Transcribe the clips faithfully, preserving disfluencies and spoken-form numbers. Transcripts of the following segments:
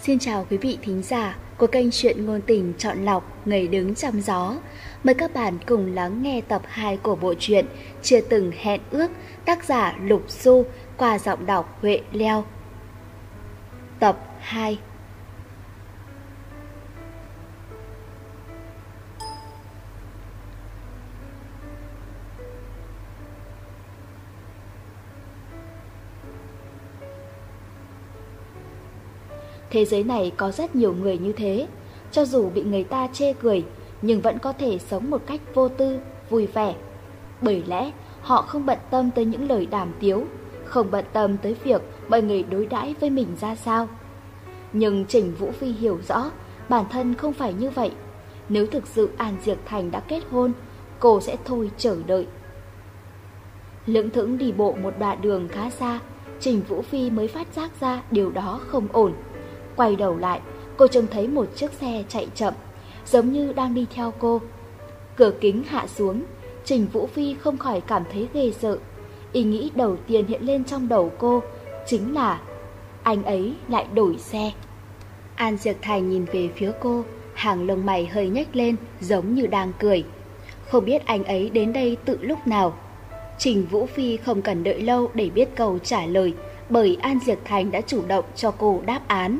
Xin chào quý vị thính giả của kênh Chuyện Ngôn Tình Chọn Lọc Ngày Đứng Trong Gió. Mời các bạn cùng lắng nghe tập hai của bộ truyện Chưa Từng Hẹn Ước, tác giả Lục Du, qua giọng đọc Huệ Leo. Tập hai. Thế giới này có rất nhiều người như thế, cho dù bị người ta chê cười nhưng vẫn có thể sống một cách vô tư, vui vẻ. Bởi lẽ họ không bận tâm tới những lời đàm tiếu, không bận tâm tới việc mọi người đối đãi với mình ra sao. Nhưng Trình Vũ Phi hiểu rõ bản thân không phải như vậy. Nếu thực sự An Diệc Thành đã kết hôn, cô sẽ thôi chờ đợi. Lững thững đi bộ một đoạn đường khá xa, Trình Vũ Phi mới phát giác ra điều đó không ổn. Quay đầu lại, cô trông thấy một chiếc xe chạy chậm, giống như đang đi theo cô. Cửa kính hạ xuống, Trình Vũ Phi không khỏi cảm thấy ghê sợ. Ý nghĩ đầu tiên hiện lên trong đầu cô chính là anh ấy lại đổi xe. An Diệc Thành nhìn về phía cô, hàng lông mày hơi nhếch lên giống như đang cười. Không biết anh ấy đến đây từ lúc nào. Trình Vũ Phi không cần đợi lâu để biết câu trả lời, bởi An Diệc Thành đã chủ động cho cô đáp án.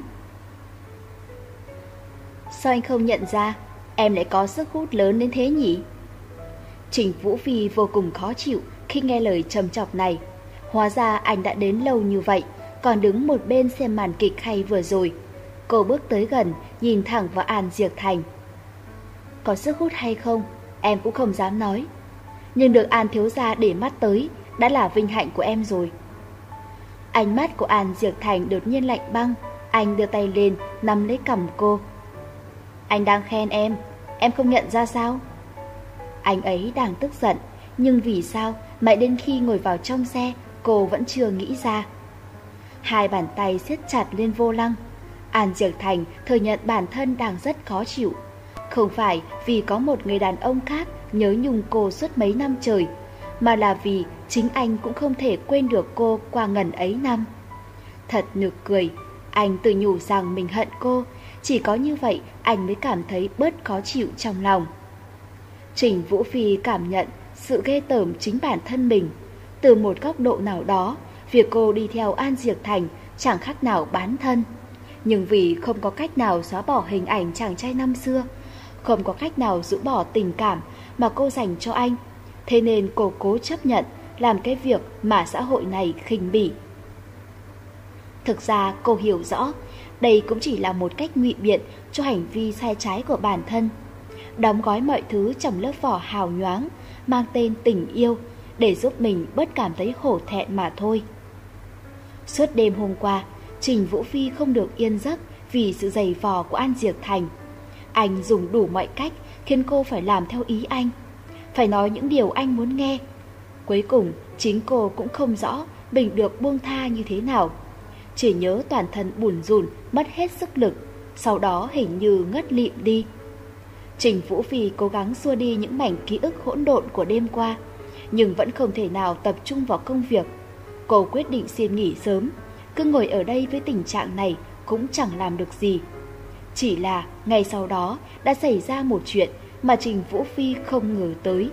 Sao anh không nhận ra em lại có sức hút lớn đến thế nhỉ? Trình Vũ Phi vô cùng khó chịu khi nghe lời trầm chọc này. Hóa ra anh đã đến lâu như vậy, còn đứng một bên xem màn kịch hay vừa rồi. Cô bước tới gần, nhìn thẳng vào An Diệc Thành. Có sức hút hay không, em cũng không dám nói. Nhưng được An thiếu gia để mắt tới đã là vinh hạnh của em rồi. Ánh mắt của An Diệc Thành đột nhiên lạnh băng. Anh đưa tay lên, nắm lấy cằm cô. Anh đang khen em, em không nhận ra sao? Anh ấy đang tức giận, nhưng vì sao mãi đến khi ngồi vào trong xe cô vẫn chưa nghĩ ra. Hai bàn tay siết chặt lên vô lăng. An Diệc Thành thừa nhận bản thân đang rất khó chịu. Không phải vì có một người đàn ông khác nhớ nhung cô suốt mấy năm trời, mà là vì chính anh cũng không thể quên được cô qua ngần ấy năm. Thật nực cười, anh tự nhủ rằng mình hận cô. Chỉ có như vậy anh mới cảm thấy bớt khó chịu trong lòng. Trình Vũ Phi cảm nhận sự ghê tởm chính bản thân mình. Từ một góc độ nào đó, việc cô đi theo An Diệc Thành chẳng khác nào bán thân. Nhưng vì không có cách nào xóa bỏ hình ảnh chàng trai năm xưa, không có cách nào rũ bỏ tình cảm mà cô dành cho anh, thế nên cô cố chấp nhận làm cái việc mà xã hội này khinh bỉ. Thực ra cô hiểu rõ đây cũng chỉ là một cách ngụy biện cho hành vi sai trái của bản thân, đóng gói mọi thứ trong lớp vỏ hào nhoáng mang tên tình yêu để giúp mình bớt cảm thấy hổ thẹn mà thôi. Suốt đêm hôm qua, Trình Vũ Phi không được yên giấc vì sự giày vò của An Diệc Thành. Anh dùng đủ mọi cách khiến cô phải làm theo ý anh, phải nói những điều anh muốn nghe. Cuối cùng chính cô cũng không rõ mình được buông tha như thế nào, chỉ nhớ toàn thân bủn rủn, mất hết sức lực, sau đó hình như ngất lịm đi. Trình Vũ Phi cố gắng xua đi những mảnh ký ức hỗn độn của đêm qua, nhưng vẫn không thể nào tập trung vào công việc. Cô quyết định xin nghỉ sớm, cứ ngồi ở đây với tình trạng này cũng chẳng làm được gì. Chỉ là ngày sau đó đã xảy ra một chuyện mà Trình Vũ Phi không ngờ tới.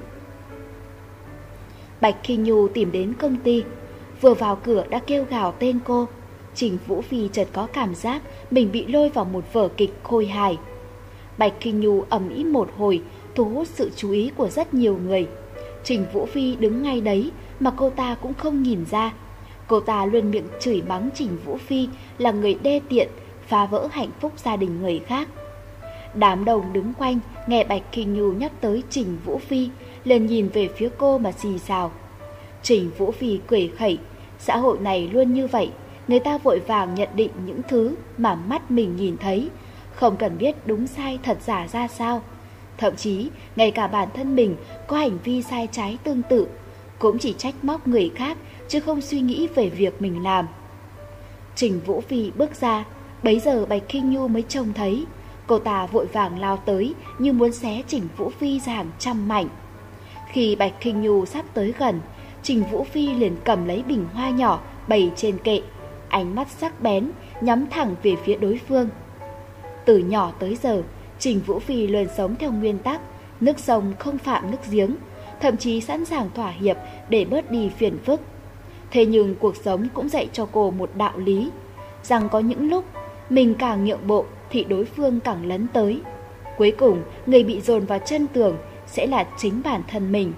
Bạch Kinh Nhu tìm đến công ty, vừa vào cửa đã kêu gào tên cô. Trình Vũ Phi chợt có cảm giác mình bị lôi vào một vở kịch khôi hài. Bạch Kinh Nhu ầm ĩ một hồi, thu hút sự chú ý của rất nhiều người. Trình Vũ Phi đứng ngay đấy mà cô ta cũng không nhìn ra. Cô ta luôn miệng chửi mắng Trình Vũ Phi là người đê tiện, phá vỡ hạnh phúc gia đình người khác. Đám đông đứng quanh nghe Bạch Kinh Nhu nhắc tới Trình Vũ Phi, liền nhìn về phía cô mà xì xào. Trình Vũ Phi cười khẩy, xã hội này luôn như vậy, người ta vội vàng nhận định những thứ mà mắt mình nhìn thấy, không cần biết đúng sai thật giả ra sao. Thậm chí ngay cả bản thân mình có hành vi sai trái tương tự, cũng chỉ trách móc người khác chứ không suy nghĩ về việc mình làm. Trình Vũ Phi bước ra, bấy giờ Bạch Kinh Nhu mới trông thấy. Cô ta vội vàng lao tới như muốn xé Trình Vũ Phi ra hàng trăm mảnh. Khi Bạch Kinh Nhu sắp tới gần, Trình Vũ Phi liền cầm lấy bình hoa nhỏ bày trên kệ, ánh mắt sắc bén nhắm thẳng về phía đối phương. Từ nhỏ tới giờ, Trình Vũ Phi luôn sống theo nguyên tắc nước sông không phạm nước giếng, thậm chí sẵn sàng thỏa hiệp để bớt đi phiền phức. Thế nhưng cuộc sống cũng dạy cho cô một đạo lý, rằng có những lúc mình càng nhượng bộ thì đối phương càng lấn tới. Cuối cùng, người bị dồn vào chân tường sẽ là chính bản thân mình.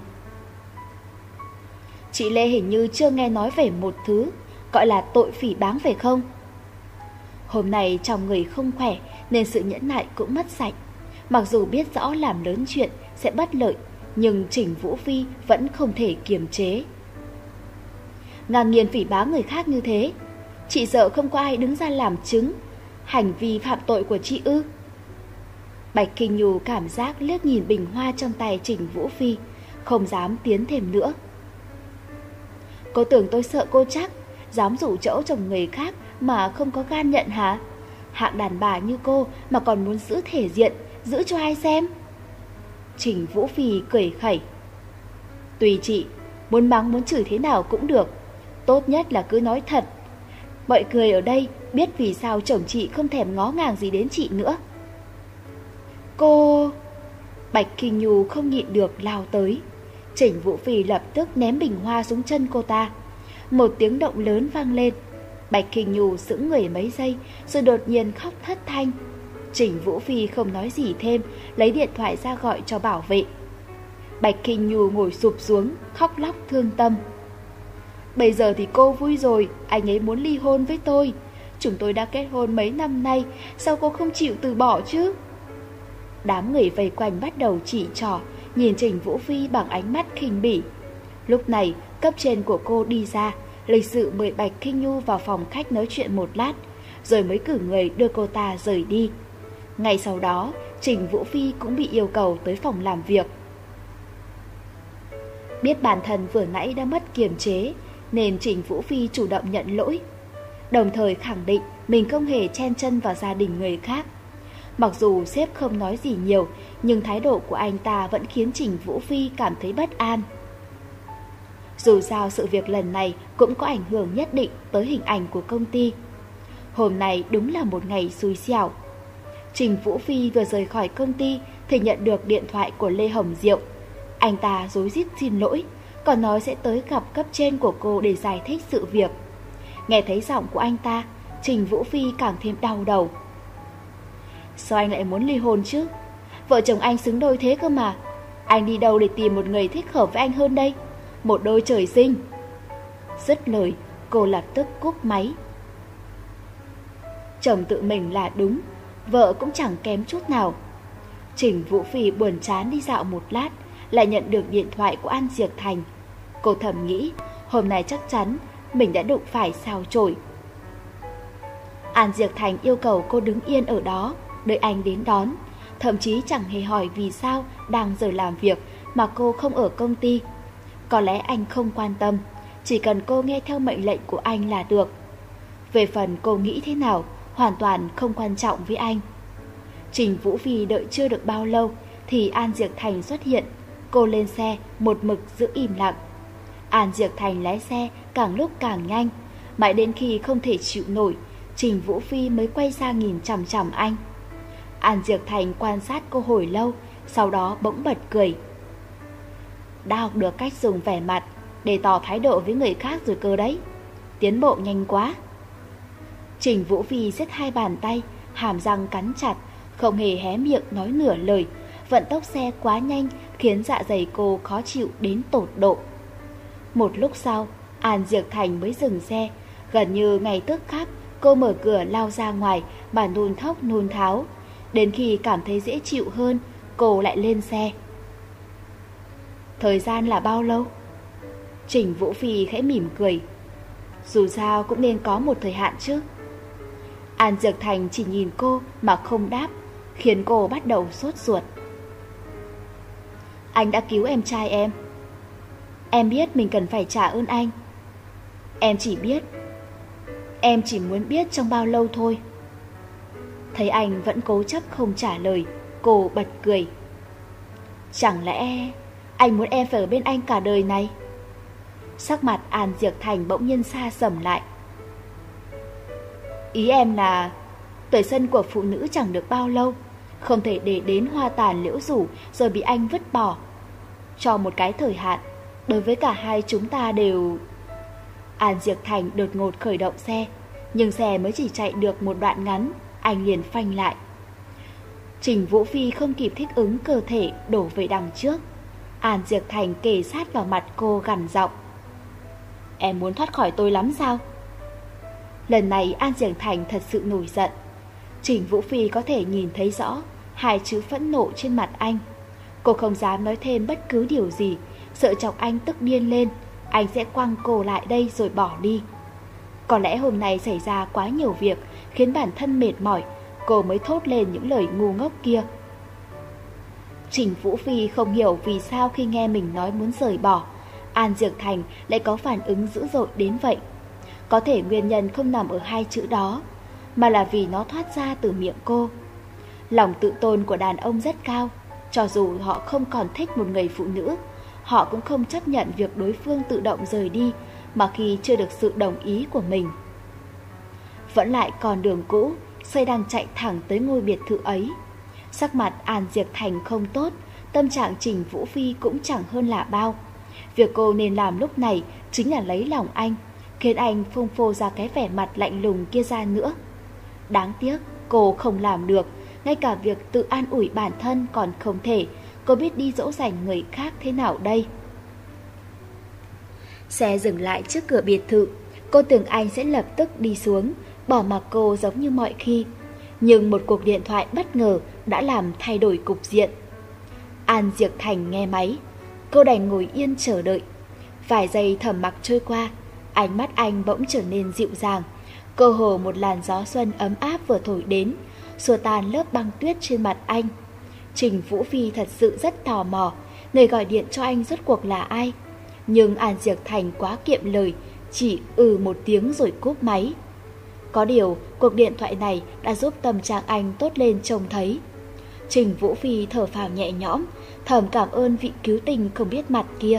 Chị Lê hình như chưa nghe nói về một thứ gọi là tội phỉ báng phải không? Hôm nay trong người không khỏe nên sự nhẫn nại cũng mất sạch. Mặc dù biết rõ làm lớn chuyện sẽ bất lợi, nhưng Trình Vũ Phi vẫn không thể kiềm chế. Ngang nhiên phỉ báng người khác như thế, chị sợ không có ai đứng ra làm chứng hành vi phạm tội của chị ư? Bạch Kinh Nhu cảm giác liếc nhìn bình hoa trong tay Trình Vũ Phi, không dám tiến thêm nữa. Cô tưởng tôi sợ cô chắc, dám rủ chỗ chồng người khác mà không có gan nhận hả? Hạng đàn bà như cô mà còn muốn giữ thể diện, giữ cho ai xem? Trình Vũ Phi cười khẩy. Tùy chị, muốn mắng muốn chửi thế nào cũng được, tốt nhất là cứ nói thật. Mọi người ở đây biết vì sao chồng chị không thèm ngó ngàng gì đến chị nữa. Cô... Bạch Kinh Nhu không nhịn được lao tới. Trình Vũ Phi lập tức ném bình hoa xuống chân cô ta. Một tiếng động lớn vang lên. Bạch Kinh Nhu sững người mấy giây rồi đột nhiên khóc thất thanh. Trình Vũ Phi không nói gì thêm, lấy điện thoại ra gọi cho bảo vệ. Bạch Kinh Nhu ngồi sụp xuống, khóc lóc thương tâm. Bây giờ thì cô vui rồi, anh ấy muốn ly hôn với tôi. Chúng tôi đã kết hôn mấy năm nay, sao cô không chịu từ bỏ chứ? Đám người vây quanh bắt đầu chỉ trỏ, nhìn Trình Vũ Phi bằng ánh mắt khinh bỉ. Lúc này, cấp trên của cô đi ra, lịch sự mời Bạch Kinh Nhu vào phòng khách nói chuyện một lát, rồi mới cử người đưa cô ta rời đi. Ngay sau đó, Trình Vũ Phi cũng bị yêu cầu tới phòng làm việc. Biết bản thân vừa nãy đã mất kiềm chế, nên Trình Vũ Phi chủ động nhận lỗi, đồng thời khẳng định mình không hề chen chân vào gia đình người khác. Mặc dù sếp không nói gì nhiều, nhưng thái độ của anh ta vẫn khiến Trình Vũ Phi cảm thấy bất an. Dù sao sự việc lần này cũng có ảnh hưởng nhất định tới hình ảnh của công ty. Hôm nay đúng là một ngày xui xẻo. Trình Vũ Phi vừa rời khỏi công ty thì nhận được điện thoại của Lê Hồng Diệu. Anh ta rối rít xin lỗi, còn nói sẽ tới gặp cấp trên của cô để giải thích sự việc. Nghe thấy giọng của anh ta, Trình Vũ Phi càng thêm đau đầu. Sao anh lại muốn ly hôn chứ? Vợ chồng anh xứng đôi thế cơ mà. Anh đi đâu để tìm một người thích hợp với anh hơn đây? Một đôi trời sinh. Dứt lời, cô lập tức cúp máy. Chồng tự mình là đúng, vợ cũng chẳng kém chút nào. Trình Vũ Phi buồn chán đi dạo một lát, lại nhận được điện thoại của An Diệc Thành. Cô thầm nghĩ, hôm nay chắc chắn mình đã đụng phải sao chổi. An Diệc Thành yêu cầu cô đứng yên ở đó, đợi anh đến đón. Thậm chí chẳng hề hỏi vì sao đang giờ làm việc mà cô không ở công ty. Có lẽ anh không quan tâm, chỉ cần cô nghe theo mệnh lệnh của anh là được. Về phần cô nghĩ thế nào, hoàn toàn không quan trọng với anh. Trình Vũ Phi đợi chưa được bao lâu thì An Diệc Thành xuất hiện. Cô lên xe, một mực giữ im lặng. An Diệc Thành lái xe càng lúc càng nhanh, mãi đến khi không thể chịu nổi, Trình Vũ Phi mới quay sang nhìn chằm chằm anh. An Diệc Thành quan sát cô hồi lâu, sau đó bỗng bật cười. Đã học được cách dùng vẻ mặt để tỏ thái độ với người khác rồi cơ đấy. Tiến bộ nhanh quá. Trình Vũ Phi siết hai bàn tay, hàm răng cắn chặt, không hề hé miệng nói nửa lời. Vận tốc xe quá nhanh khiến dạ dày cô khó chịu đến tột độ. Một lúc sau, An Diệc Thành mới dừng xe. Gần như ngay tức khắc, cô mở cửa lao ra ngoài mà nôn thốc nôn tháo. Đến khi cảm thấy dễ chịu hơn, cô lại lên xe. Thời gian là bao lâu? Trình Vũ Phi khẽ mỉm cười. Dù sao cũng nên có một thời hạn chứ. An Diệc Thành chỉ nhìn cô mà không đáp, khiến cô bắt đầu sốt ruột. Anh đã cứu em trai em. Em biết mình cần phải trả ơn anh. Em chỉ biết Em chỉ muốn biết trong bao lâu thôi. Thấy anh vẫn cố chấp không trả lời, cô bật cười. Chẳng lẽ anh muốn em phải ở bên anh cả đời này? Sắc mặt An Diệc Thành bỗng nhiên xa sầm lại. Ý em là Tuổi xuân của phụ nữ chẳng được bao lâu, không thể để đến hoa tàn liễu rủ rồi bị anh vứt bỏ. Cho một cái thời hạn, đối với cả hai chúng ta đều... An Diệp Thành đột ngột khởi động xe, nhưng xe mới chỉ chạy được một đoạn ngắn, anh liền phanh lại. Trình Vũ Phi không kịp thích ứng, cơ thể đổ về đằng trước. An Diệp Thành kề sát vào mặt cô gằn giọng: Em muốn thoát khỏi tôi lắm sao? Lần này An Diệp Thành thật sự nổi giận. Trình Vũ Phi có thể nhìn thấy rõ hai chữ phẫn nộ trên mặt anh. Cô không dám nói thêm bất cứ điều gì, sợ chọc anh tức điên lên, anh sẽ quăng cô lại đây rồi bỏ đi. Có lẽ hôm nay xảy ra quá nhiều việc khiến bản thân mệt mỏi, cô mới thốt lên những lời ngu ngốc kia. Trình Vũ Phi không hiểu vì sao khi nghe mình nói muốn rời bỏ, An Diệp Thành lại có phản ứng dữ dội đến vậy. Có thể nguyên nhân không nằm ở hai chữ đó, mà là vì nó thoát ra từ miệng cô. Lòng tự tôn của đàn ông rất cao, cho dù họ không còn thích một người phụ nữ, họ cũng không chấp nhận việc đối phương tự động rời đi mà khi chưa được sự đồng ý của mình. Vẫn lại còn đường cũ, xe đang chạy thẳng tới ngôi biệt thự ấy. Sắc mặt An Diệp Thành không tốt, tâm trạng Trình Vũ Phi cũng chẳng hơn là bao. Việc cô nên làm lúc này chính là lấy lòng anh, khiến anh phông phô ra cái vẻ mặt lạnh lùng kia ra nữa. Đáng tiếc cô không làm được, ngay cả việc tự an ủi bản thân còn không thể, cô biết đi dỗ dành người khác thế nào đây? Xe dừng lại trước cửa biệt thự, cô tưởng anh sẽ lập tức đi xuống, bỏ mặc cô giống như mọi khi. Nhưng một cuộc điện thoại bất ngờ đã làm thay đổi cục diện. An Diệp Thành nghe máy, cô đành ngồi yên chờ đợi. Vài giây thầm mặc trôi qua, ánh mắt anh bỗng trở nên dịu dàng, cơ hồ một làn gió xuân ấm áp vừa thổi đến, xua tan lớp băng tuyết trên mặt anh. Trình Vũ Phi thật sự rất tò mò, người gọi điện cho anh rốt cuộc là ai. Nhưng An Diệp Thành quá kiệm lời, chỉ ừ một tiếng rồi cúp máy. Có điều, cuộc điện thoại này đã giúp tâm trạng anh tốt lên trông thấy. Trình Vũ Phi thở phào nhẹ nhõm, thầm cảm ơn vị cứu tinh không biết mặt kia.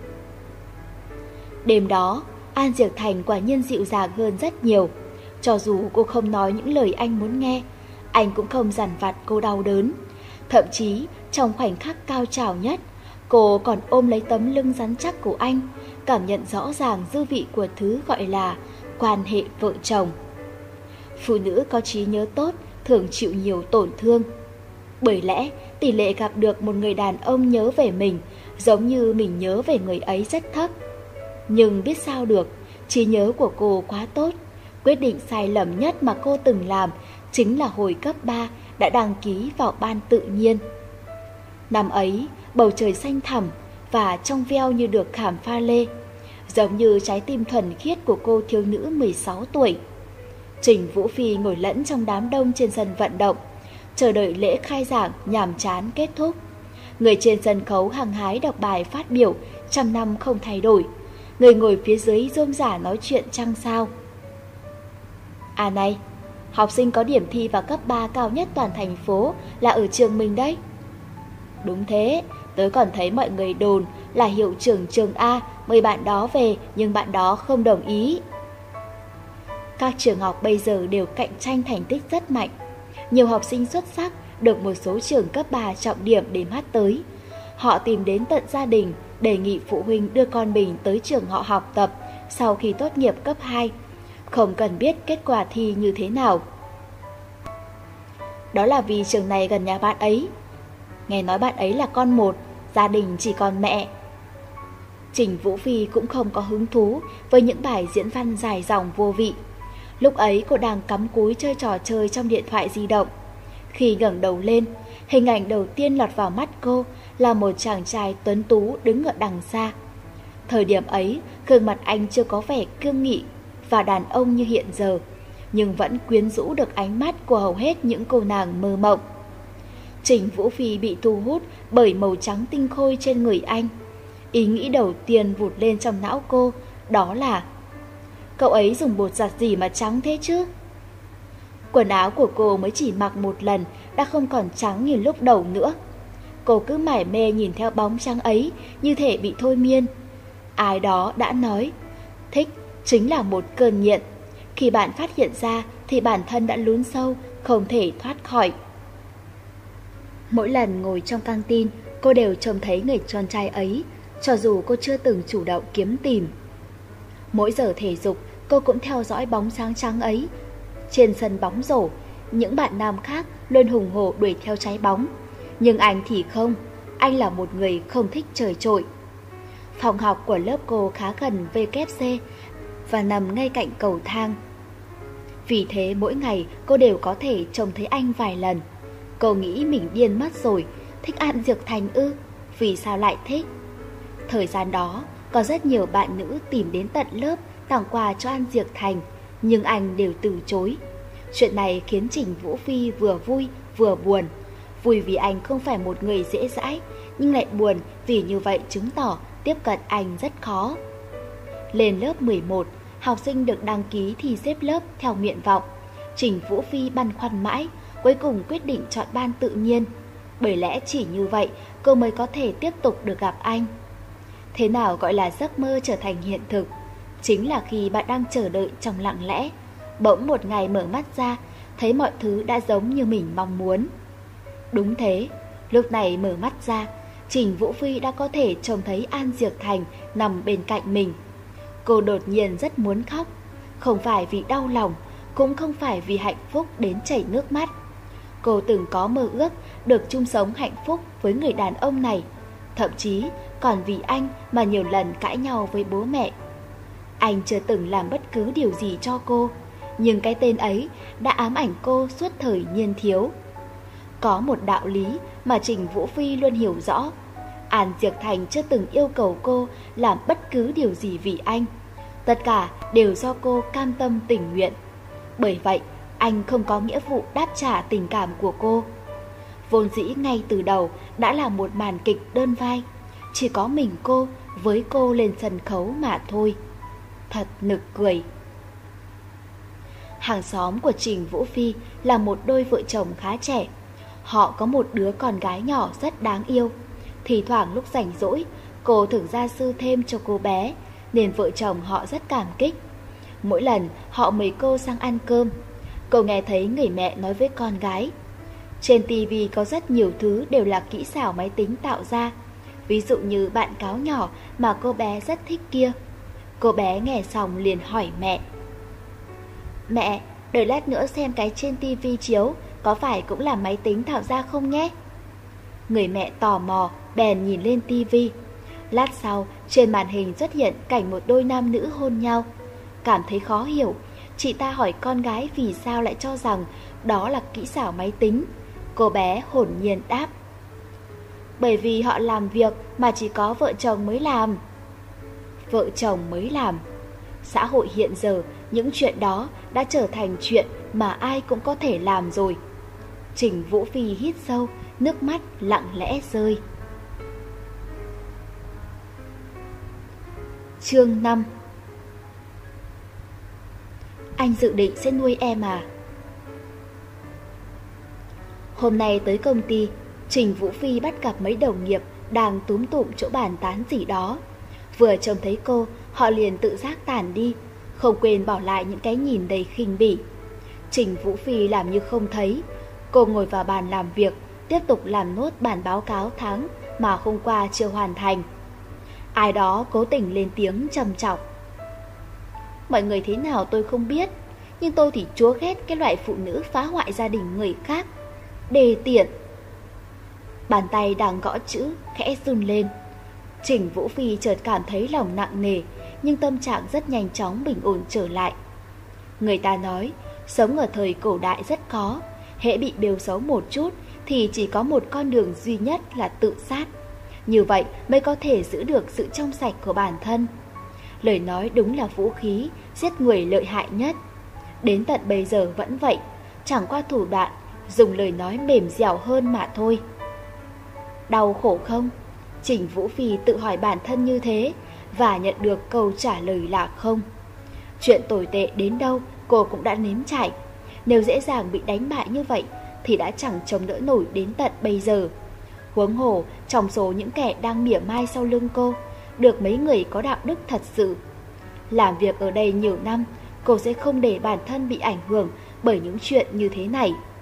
Đêm đó, An Diệp Thành quả nhiên dịu dàng hơn rất nhiều. Cho dù cô không nói những lời anh muốn nghe, anh cũng không dằn vặt cô đau đớn. Thậm chí, trong khoảnh khắc cao trào nhất, cô còn ôm lấy tấm lưng rắn chắc của anh, cảm nhận rõ ràng dư vị của thứ gọi là quan hệ vợ chồng. Phụ nữ có trí nhớ tốt thường chịu nhiều tổn thương. Bởi lẽ, tỷ lệ gặp được một người đàn ông nhớ về mình giống như mình nhớ về người ấy rất thấp. Nhưng biết sao được, trí nhớ của cô quá tốt. Quyết định sai lầm nhất mà cô từng làm chính là hồi cấp ba đã đăng ký vào ban tự nhiên. Năm ấy, bầu trời xanh thẳm và trong veo như được khảm pha lê, giống như trái tim thuần khiết của cô thiếu nữ mười sáu tuổi. Trình Vũ Phi ngồi lẫn trong đám đông trên sân vận động, chờ đợi lễ khai giảng nhàm chán kết thúc. Người trên sân khấu hăng hái đọc bài phát biểu trăm năm không thay đổi, người ngồi phía dưới rôm rả nói chuyện trăng sao. À này, học sinh có điểm thi vào cấp ba cao nhất toàn thành phố là ở trường mình đấy. Đúng thế, tớ còn thấy mọi người đồn là hiệu trưởng trường A mời bạn đó về nhưng bạn đó không đồng ý. Các trường học bây giờ đều cạnh tranh thành tích rất mạnh. Nhiều học sinh xuất sắc được một số trường cấp ba trọng điểm để mắt tới. Họ tìm đến tận gia đình, đề nghị phụ huynh đưa con mình tới trường họ học tập sau khi tốt nghiệp cấp hai, không cần biết kết quả thi như thế nào. Đó là vì trường này gần nhà bạn ấy. Nghe nói bạn ấy là con một, gia đình chỉ còn mẹ. Trình Vũ Phi cũng không có hứng thú với những bài diễn văn dài dòng vô vị. Lúc ấy cô đang cắm cúi chơi trò chơi trong điện thoại di động. Khi ngẩng đầu lên, hình ảnh đầu tiên lọt vào mắt cô là một chàng trai tuấn tú đứng ở đằng xa. Thời điểm ấy, gương mặt anh chưa có vẻ cương nghị và đàn ông như hiện giờ, nhưng vẫn quyến rũ được ánh mắt của hầu hết những cô nàng mơ mộng. Trình Vũ Phi bị thu hút bởi màu trắng tinh khôi trên người anh. Ý nghĩ đầu tiên vụt lên trong não cô, đó là: cậu ấy dùng bột giặt gì mà trắng thế chứ? Quần áo của cô mới chỉ mặc một lần đã không còn trắng như lúc đầu nữa. Cô cứ mải mê nhìn theo bóng trắng ấy như thể bị thôi miên. Ai đó đã nói, thích chính là một cơn nghiện. Khi bạn phát hiện ra thì bản thân đã lún sâu, không thể thoát khỏi. Mỗi lần ngồi trong căng tin, cô đều trông thấy người con trai ấy, cho dù cô chưa từng chủ động kiếm tìm. Mỗi giờ thể dục, cô cũng theo dõi bóng sáng trắng ấy. Trên sân bóng rổ, những bạn nam khác luôn hùng hổ đuổi theo trái bóng. Nhưng anh thì không, anh là một người không thích chời trội. Phòng học của lớp cô khá gần vê kép xê và nằm ngay cạnh cầu thang. Vì thế mỗi ngày cô đều có thể trông thấy anh vài lần. Cô nghĩ mình điên mất rồi, thích An Diệc Thành ư, vì sao lại thích? Thời gian đó, có rất nhiều bạn nữ tìm đến tận lớp tặng quà cho An Diệc Thành, nhưng anh đều từ chối. Chuyện này khiến Trình Vũ Phi vừa vui vừa buồn. Vui vì anh không phải một người dễ dãi, nhưng lại buồn vì như vậy chứng tỏ tiếp cận anh rất khó. Lên lớp mười một, học sinh được đăng ký thi xếp lớp theo nguyện vọng. Trình Vũ Phi băn khoăn mãi, cuối cùng quyết định chọn ban tự nhiên. Bởi lẽ chỉ như vậy cô mới có thể tiếp tục được gặp anh. Thế nào gọi là giấc mơ trở thành hiện thực? Chính là khi bạn đang chờ đợi trong lặng lẽ, bỗng một ngày mở mắt ra, thấy mọi thứ đã giống như mình mong muốn. Đúng thế, lúc này mở mắt ra, Trình Vũ Phi đã có thể trông thấy An Diệc Thành nằm bên cạnh mình. Cô đột nhiên rất muốn khóc, không phải vì đau lòng, cũng không phải vì hạnh phúc đến chảy nước mắt. Cô từng có mơ ước được chung sống hạnh phúc với người đàn ông này, thậm chí còn vì anh mà nhiều lần cãi nhau với bố mẹ. Anh chưa từng làm bất cứ điều gì cho cô, nhưng cái tên ấy đã ám ảnh cô suốt thời niên thiếu. Có một đạo lý mà Trình Vũ Phi luôn hiểu rõ: An Diệc Thành chưa từng yêu cầu cô làm bất cứ điều gì vì anh. Tất cả đều do cô cam tâm tình nguyện. Bởi vậy, anh không có nghĩa vụ đáp trả tình cảm của cô. Vốn dĩ ngay từ đầu đã là một màn kịch đơn vai, chỉ có mình cô với cô lên sân khấu mà thôi. Thật nực cười. Hàng xóm của Trình Vũ Phi là một đôi vợ chồng khá trẻ. Họ có một đứa con gái nhỏ rất đáng yêu. Thì thoảng lúc rảnh rỗi, cô thường gia sư thêm cho cô bé, nên vợ chồng họ rất cảm kích. Mỗi lần họ mời cô sang ăn cơm, cô nghe thấy người mẹ nói với con gái: trên tivi có rất nhiều thứ đều là kỹ xảo máy tính tạo ra, ví dụ như bạn cáo nhỏ mà cô bé rất thích kia. Cô bé nghe xong liền hỏi mẹ: Mẹ, đợi lát nữa xem cái trên tivi chiếu có phải cũng là máy tính tạo ra không nhé? Người mẹ tò mò bèn nhìn lên tivi. Lát sau, trên màn hình xuất hiện cảnh một đôi nam nữ hôn nhau. Cảm thấy khó hiểu, chị ta hỏi con gái vì sao lại cho rằng đó là kỹ xảo máy tính. Cô bé hồn nhiên đáp: bởi vì họ làm việc mà chỉ có vợ chồng mới làm. Vợ chồng mới làm. Xã hội hiện giờ, những chuyện đó đã trở thành chuyện mà ai cũng có thể làm rồi. Trình Vũ Phi hít sâu, nước mắt lặng lẽ rơi. Chương năm. Anh dự định sẽ nuôi em à? Hôm nay tới công ty, Trình Vũ Phi bắt gặp mấy đồng nghiệp đang túm tụm chỗ bàn tán gì đó. Vừa trông thấy cô, họ liền tự giác tản đi, không quên bỏ lại những cái nhìn đầy khinh bỉ. Trình Vũ Phi làm như không thấy. Cô ngồi vào bàn làm việc, tiếp tục làm nốt bản báo cáo tháng mà hôm qua chưa hoàn thành. Ai đó cố tình lên tiếng trầm trọng: mọi người thế nào tôi không biết, nhưng tôi thì chúa ghét cái loại phụ nữ phá hoại gia đình người khác. Đề tiện. Bàn tay đang gõ chữ khẽ run lên. Trình Vũ Phi chợt cảm thấy lòng nặng nề, nhưng tâm trạng rất nhanh chóng bình ổn trở lại. Người ta nói, sống ở thời cổ đại rất khó, hễ bị bêu xấu một chút thì chỉ có một con đường duy nhất là tự sát. Như vậy mới có thể giữ được sự trong sạch của bản thân. Lời nói đúng là vũ khí giết người lợi hại nhất. Đến tận bây giờ vẫn vậy, chẳng qua thủ đoạn dùng lời nói mềm dẻo hơn mà thôi. Đau khổ không? Trình Vũ Phi tự hỏi bản thân như thế, và nhận được câu trả lời là không. Chuyện tồi tệ đến đâu cô cũng đã nếm trải. Nếu dễ dàng bị đánh bại như vậy thì đã chẳng chống đỡ nổi đến tận bây giờ. Huống hồ trong số những kẻ đang mỉa mai sau lưng cô, được mấy người có đạo đức thật sự. Làm việc ở đây nhiều năm, cô sẽ không để bản thân bị ảnh hưởng bởi những chuyện như thế này.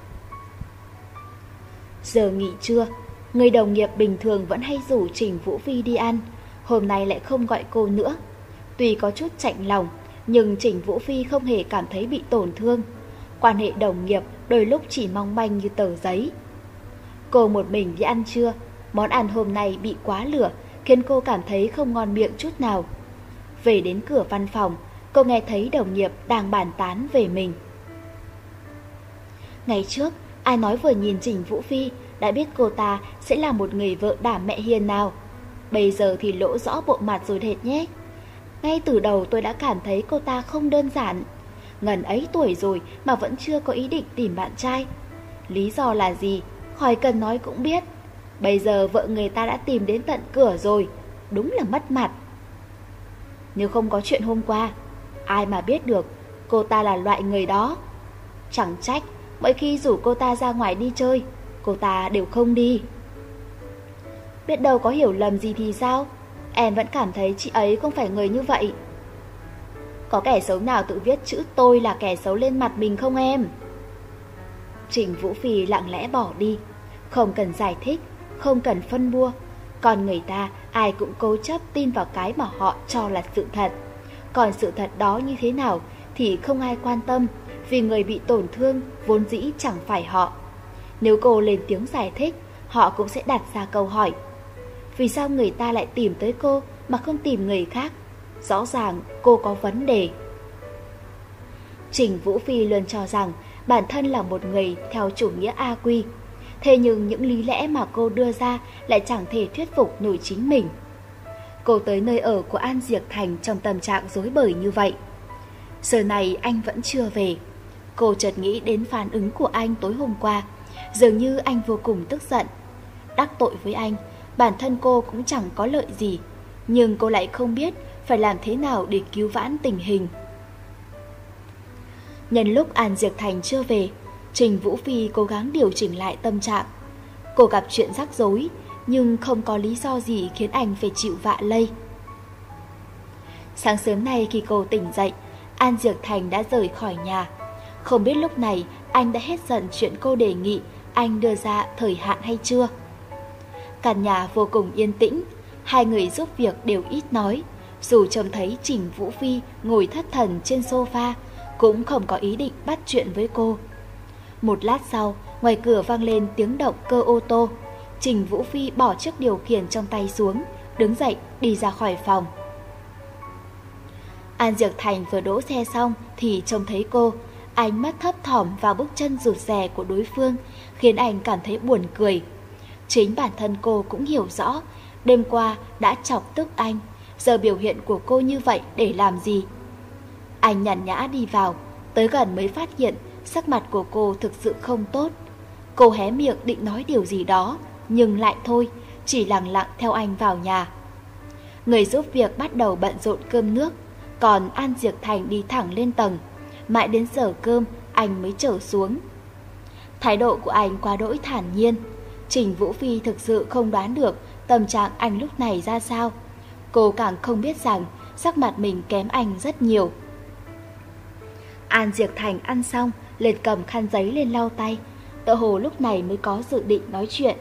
Giờ nghỉ trưa, người đồng nghiệp bình thường vẫn hay rủ Trình Vũ Phi đi ăn, hôm nay lại không gọi cô nữa. Tuy có chút chạnh lòng, nhưng Trình Vũ Phi không hề cảm thấy bị tổn thương. Quan hệ đồng nghiệp đôi lúc chỉ mong manh như tờ giấy. Cô một mình đi ăn trưa, món ăn hôm nay bị quá lửa, khiến cô cảm thấy không ngon miệng chút nào. Về đến cửa văn phòng, cô nghe thấy đồng nghiệp đang bàn tán về mình. Ngày trước, ai nói vừa nhìn Trình Vũ Phi đã biết cô ta sẽ là một người vợ đảm mẹ hiền nào. Bây giờ thì lỗ rõ bộ mặt rồi đệt nhé. Ngay từ đầu tôi đã cảm thấy cô ta không đơn giản. Ngần ấy tuổi rồi mà vẫn chưa có ý định tìm bạn trai. Lý do là gì, khỏi cần nói cũng biết. Bây giờ vợ người ta đã tìm đến tận cửa rồi, đúng là mất mặt. Nếu không có chuyện hôm qua, ai mà biết được cô ta là loại người đó. Chẳng trách mỗi khi rủ cô ta ra ngoài đi chơi, cô ta đều không đi. Biết đâu có hiểu lầm gì thì sao? Em vẫn cảm thấy chị ấy không phải người như vậy. Có kẻ xấu nào tự viết chữ tôi là kẻ xấu lên mặt mình không em? Trình Vũ Phi lặng lẽ bỏ đi. Không cần giải thích, không cần phân bua. Còn người ta ai cũng cố chấp tin vào cái mà họ cho là sự thật. Còn sự thật đó như thế nào thì không ai quan tâm, vì người bị tổn thương vốn dĩ chẳng phải họ. Nếu cô lên tiếng giải thích, họ cũng sẽ đặt ra câu hỏi: vì sao người ta lại tìm tới cô mà không tìm người khác? Rõ ràng cô có vấn đề. Trình Vũ Phi luôn cho rằng bản thân là một người theo chủ nghĩa A Quy. Thế nhưng những lý lẽ mà cô đưa ra lại chẳng thể thuyết phục nổi chính mình. Cô tới nơi ở của An Diệc Thành trong tâm trạng rối bời như vậy. Giờ này anh vẫn chưa về. Cô chợt nghĩ đến phản ứng của anh tối hôm qua. Dường như anh vô cùng tức giận. Đắc tội với anh, bản thân cô cũng chẳng có lợi gì, nhưng cô lại không biết phải làm thế nào để cứu vãn tình hình. Nhân lúc An Diệc Thành chưa về, Trình Vũ Phi cố gắng điều chỉnh lại tâm trạng. Cô gặp chuyện rắc rối, nhưng không có lý do gì khiến anh phải chịu vạ lây. Sáng sớm nay khi cô tỉnh dậy, An Diệc Thành đã rời khỏi nhà. Không biết lúc này anh đã hết giận chuyện cô đề nghị anh đưa ra thời hạn hay chưa. Căn nhà vô cùng yên tĩnh, hai người giúp việc đều ít nói. Dù trông thấy Trình Vũ Phi ngồi thất thần trên sofa, cũng không có ý định bắt chuyện với cô. Một lát sau, ngoài cửa vang lên tiếng động cơ ô tô. Trình Vũ Phi bỏ chiếc điều khiển trong tay xuống, đứng dậy đi ra khỏi phòng. An Diệc Thành vừa đỗ xe xong thì trông thấy cô. Ánh mắt thấp thỏm vào bước chân rụt rè của đối phương khiến anh cảm thấy buồn cười. Chính bản thân cô cũng hiểu rõ đêm qua đã chọc tức anh, giờ biểu hiện của cô như vậy để làm gì. Anh nhàn nhã đi vào, tới gần mới phát hiện sắc mặt của cô thực sự không tốt. Cô hé miệng định nói điều gì đó, nhưng lại thôi, chỉ lặng lặng theo anh vào nhà. Người giúp việc bắt đầu bận rộn cơm nước, còn An Diệc Thành đi thẳng lên tầng. Mãi đến giờ cơm anh mới trở xuống. Thái độ của anh quá đỗi thản nhiên. Trình Vũ Phi thực sự không đoán được tâm trạng anh lúc này ra sao. Cô càng không biết rằng sắc mặt mình kém anh rất nhiều. An Diệc Thành ăn xong liền cầm khăn giấy lên lau tay, tựa hồ lúc này mới có dự định nói chuyện.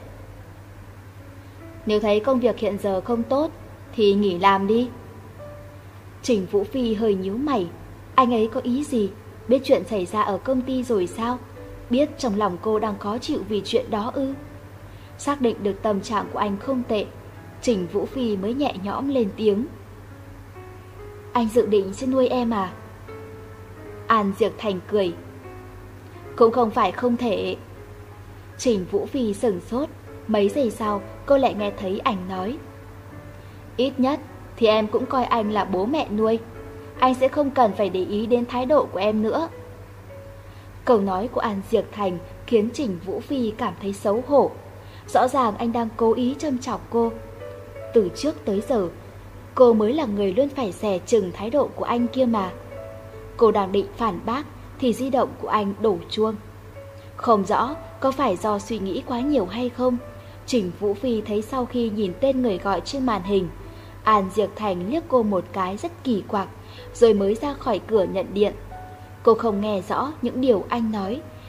Nếu thấy công việc hiện giờ không tốt thì nghỉ làm đi. Trình Vũ Phi hơi nhíu mày. Anh ấy có ý gì? Biết chuyện xảy ra ở công ty rồi sao? Biết trong lòng cô đang khó chịu vì chuyện đó ư? Xác định được tâm trạng của anh không tệ, Trình Vũ Phi mới nhẹ nhõm lên tiếng. Anh dự định sẽ nuôi em à? An Diệc Thành cười. Cũng không phải không thể. Trình Vũ Phi sửng sốt. Mấy giây sau cô lại nghe thấy anh nói: ít nhất thì em cũng coi anh là bố mẹ nuôi. Anh sẽ không cần phải để ý đến thái độ của em nữa. Câu nói của An Diệc Thành khiến Trình Vũ Phi cảm thấy xấu hổ. Rõ ràng anh đang cố ý châm chọc cô. Từ trước tới giờ cô mới là người luôn phải dè chừng thái độ của anh kia mà. Cô đang định phản bác thì di động của anh đổ chuông. Không rõ có phải do suy nghĩ quá nhiều hay không, Trình Vũ Phi thấy sau khi nhìn tên người gọi trên màn hình, An Diệc Thành liếc cô một cái rất kỳ quặc, rồi mới ra khỏi cửa nhận điện. Cô không nghe rõ những điều anh nói,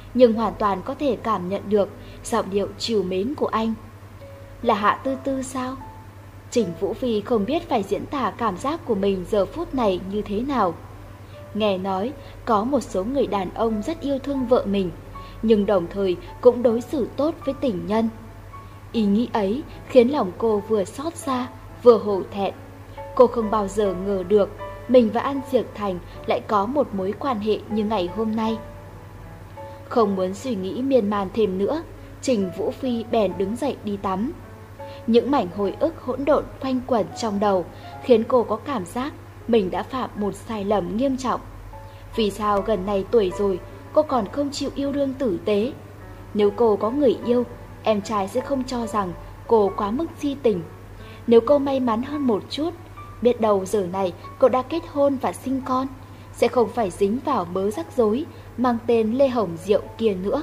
nhưng hoàn toàn có thể cảm nhận được giọng điệu trìu mến của anh. Là Hạ Tư Tư sao? Trình Vũ Phi không biết phải diễn tả cảm giác của mình giờ phút này như thế nào. Nghe nói có một số người đàn ông rất yêu thương vợ mình, nhưng đồng thời cũng đối xử tốt với tình nhân. Ý nghĩ ấy khiến lòng cô vừa xót xa vừa hổ thẹn. Cô không bao giờ ngờ được mình và An Diệc Thành lại có một mối quan hệ như ngày hôm nay. Không muốn suy nghĩ miên man thêm nữa, Trình Vũ Phi bèn đứng dậy đi tắm. Những mảnh hồi ức hỗn độn quanh quẩn trong đầu khiến cô có cảm giác mình đã phạm một sai lầm nghiêm trọng. Vì sao gần này tuổi rồi cô còn không chịu yêu đương tử tế? Nếu cô có người yêu, em trai sẽ không cho rằng cô quá mức si tình. Nếu cô may mắn hơn một chút, biết đâu giờ này cô đã kết hôn và sinh con, sẽ không phải dính vào mớ rắc rối mang tên Lê Hồng Diệu kia nữa.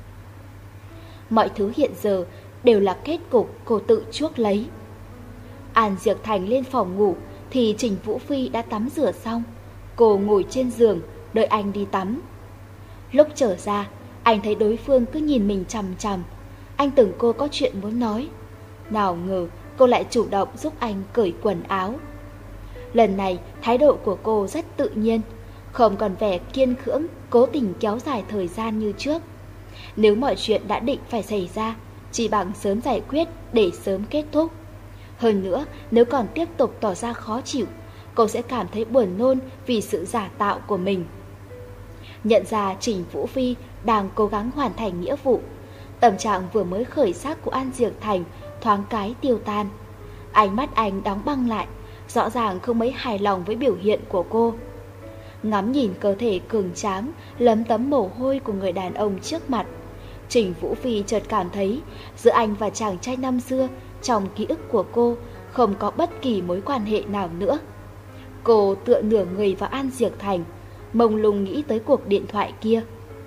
Mọi thứ hiện giờ đều là kết cục cô tự chuốc lấy. An Diệc Thành lên phòng ngủ thì Trình Vũ Phi đã tắm rửa xong. Cô ngồi trên giường đợi anh đi tắm. Lúc trở ra, anh thấy đối phương cứ nhìn mình chằm chằm. Anh tưởng cô có chuyện muốn nói. Nào ngờ cô lại chủ động giúp anh cởi quần áo. Lần này thái độ của cô rất tự nhiên, không còn vẻ kiên cưỡng cố tình kéo dài thời gian như trước. Nếu mọi chuyện đã định phải xảy ra, chỉ bằng sớm giải quyết để sớm kết thúc. Hơn nữa, nếu còn tiếp tục tỏ ra khó chịu, cô sẽ cảm thấy buồn nôn vì sự giả tạo của mình. Nhận ra Trình Vũ Phi đang cố gắng hoàn thành nghĩa vụ, tâm trạng vừa mới khởi sắc của An Diệc Thành thoáng cái tiêu tan. Ánh mắt anh đóng băng lại, rõ ràng không mấy hài lòng với biểu hiện của cô. Ngắm nhìn cơ thể cường tráng, lấm tấm mồ hôi của người đàn ông trước mặt, Trình Vũ Phi chợt cảm thấy giữa anh và chàng trai năm xưa trong ký ức của cô không có bất kỳ mối quan hệ nào nữa. Cô tựa nửa người vào An Diệc Thành, mông lung nghĩ tới cuộc điện thoại kia.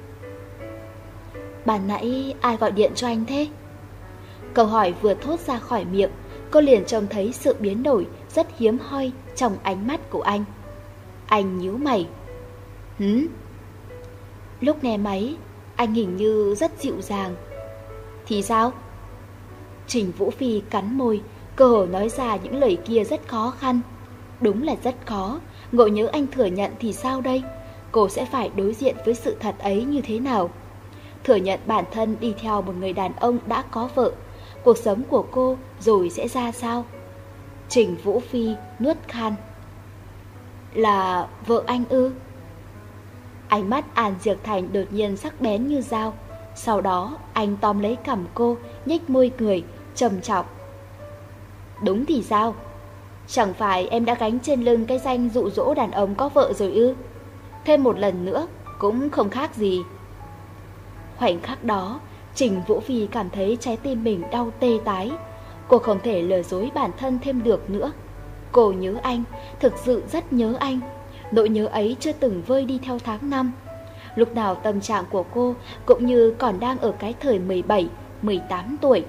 Ban nãy ai gọi điện cho anh thế? Câu hỏi vừa thốt ra khỏi miệng, cô liền trông thấy sự biến đổi rất hiếm hoi trong ánh mắt của anh. Anh nhíu mày. Hứ? Lúc nghe máy, anh hình như rất dịu dàng. Thì sao? Trình Vũ Phi cắn môi, cơ hồ nói ra những lời kia rất khó khăn. Đúng là rất khó. Ngộ nhớ anh thừa nhận thì sao đây? Cô sẽ phải đối diện với sự thật ấy như thế nào? Thừa nhận bản thân đi theo một người đàn ông đã có vợ, cuộc sống của cô rồi sẽ ra sao? Trình Vũ Phi nuốt khan. Là vợ anh ư? Ánh mắt An Diệc Thành đột nhiên sắc bén như dao. Sau đó anh tóm lấy cằm cô, nhếch môi cười, trầm trọng. Đúng thì sao? Chẳng phải em đã gánh trên lưng cái danh dụ dỗ đàn ông có vợ rồi ư? Thêm một lần nữa cũng không khác gì. Khoảnh khắc đó, Trình Vũ Phi cảm thấy trái tim mình đau tê tái. Cô không thể lừa dối bản thân thêm được nữa. Cô nhớ anh, thực sự rất nhớ anh. Nỗi nhớ ấy chưa từng vơi đi theo tháng năm. Lúc nào tâm trạng của cô cũng như còn đang ở cái thời mười bảy, mười tám tuổi.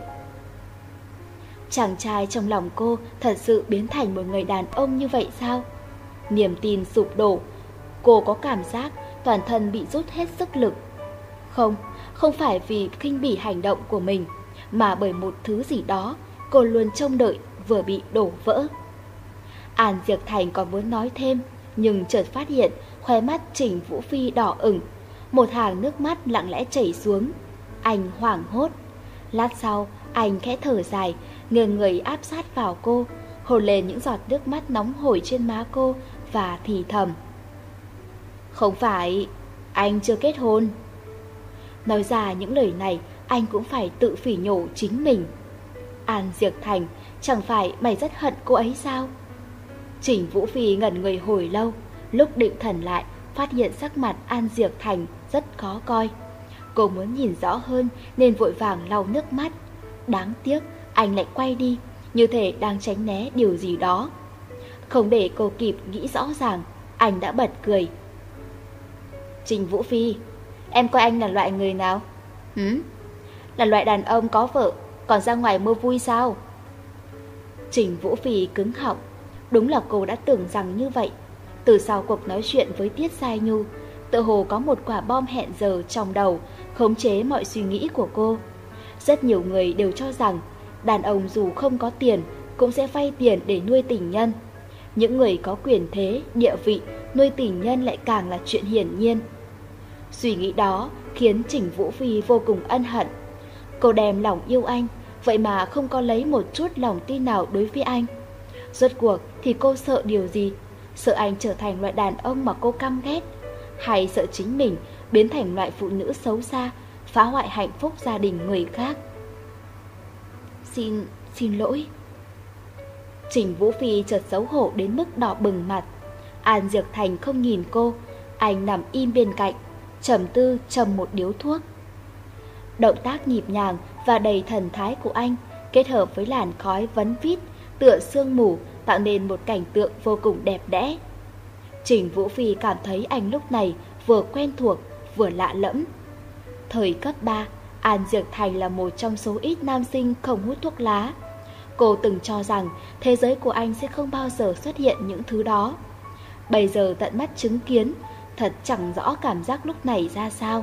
Chàng trai trong lòng cô thật sự biến thành một người đàn ông như vậy sao? Niềm tin sụp đổ. Cô có cảm giác toàn thân bị rút hết sức lực. Không, không phải vì khinh bỉ hành động của mình, mà bởi một thứ gì đó cô luôn trông đợi vừa bị đổ vỡ. An Diệc Thành còn muốn nói thêm, nhưng chợt phát hiện khóe mắt Trình Vũ Phi đỏ ửng, một hàng nước mắt lặng lẽ chảy xuống. Anh hoảng hốt. Lát sau, anh khẽ thở dài, nghiêng người áp sát vào cô, hôn lên những giọt nước mắt nóng hổi trên má cô và thì thầm. Không phải, anh chưa kết hôn. Nói ra những lời này, anh cũng phải tự phỉ nhổ chính mình. An Diệc Thành, chẳng phải mày rất hận cô ấy sao? Trình Vũ Phi ngẩn người hồi lâu, lúc định thần lại, phát hiện sắc mặt An Diệc Thành rất khó coi. Cô muốn nhìn rõ hơn nên vội vàng lau nước mắt. Đáng tiếc, anh lại quay đi, như thể đang tránh né điều gì đó. Không để cô kịp nghĩ rõ ràng, anh đã bật cười. Trình Vũ Phi, em coi anh là loại người nào? Hử? Là loại đàn ông có vợ, còn ra ngoài mua vui sao? Trình Vũ Phi cứng họng. Đúng là cô đã tưởng rằng như vậy. Từ sau cuộc nói chuyện với Tiết Giai Nhu, Tựa hồ có một quả bom hẹn giờ trong đầu, khống chế mọi suy nghĩ của cô. Rất nhiều người đều cho rằng đàn ông dù không có tiền cũng sẽ vay tiền để nuôi tình nhân. Những người có quyền thế, địa vị nuôi tình nhân lại càng là chuyện hiển nhiên. Suy nghĩ đó khiến Trình Vũ Phi vô cùng ân hận. Cô đem lòng yêu anh, vậy mà không có lấy một chút lòng tin nào đối với anh. Rốt cuộc thì cô sợ điều gì? Sợ anh trở thành loại đàn ông mà cô căm ghét, hay sợ chính mình biến thành loại phụ nữ xấu xa, phá hoại hạnh phúc gia đình người khác? Xin, xin lỗi. Trình Vũ Phi chợt xấu hổ đến mức đỏ bừng mặt. An Diệc Thành không nhìn cô, anh nằm im bên cạnh, trầm tư châm một điếu thuốc. Động tác nhịp nhàng và đầy thần thái của anh kết hợp với làn khói vấn vít tựa sương mù tạo nên một cảnh tượng vô cùng đẹp đẽ. Trình Vũ Phi cảm thấy anh lúc này vừa quen thuộc vừa lạ lẫm. Thời cấp ba, An Diệc Thành là một trong số ít nam sinh không hút thuốc lá. Cô từng cho rằng thế giới của anh sẽ không bao giờ xuất hiện những thứ đó. Bây giờ tận mắt chứng kiến, thật chẳng rõ cảm giác lúc này ra sao.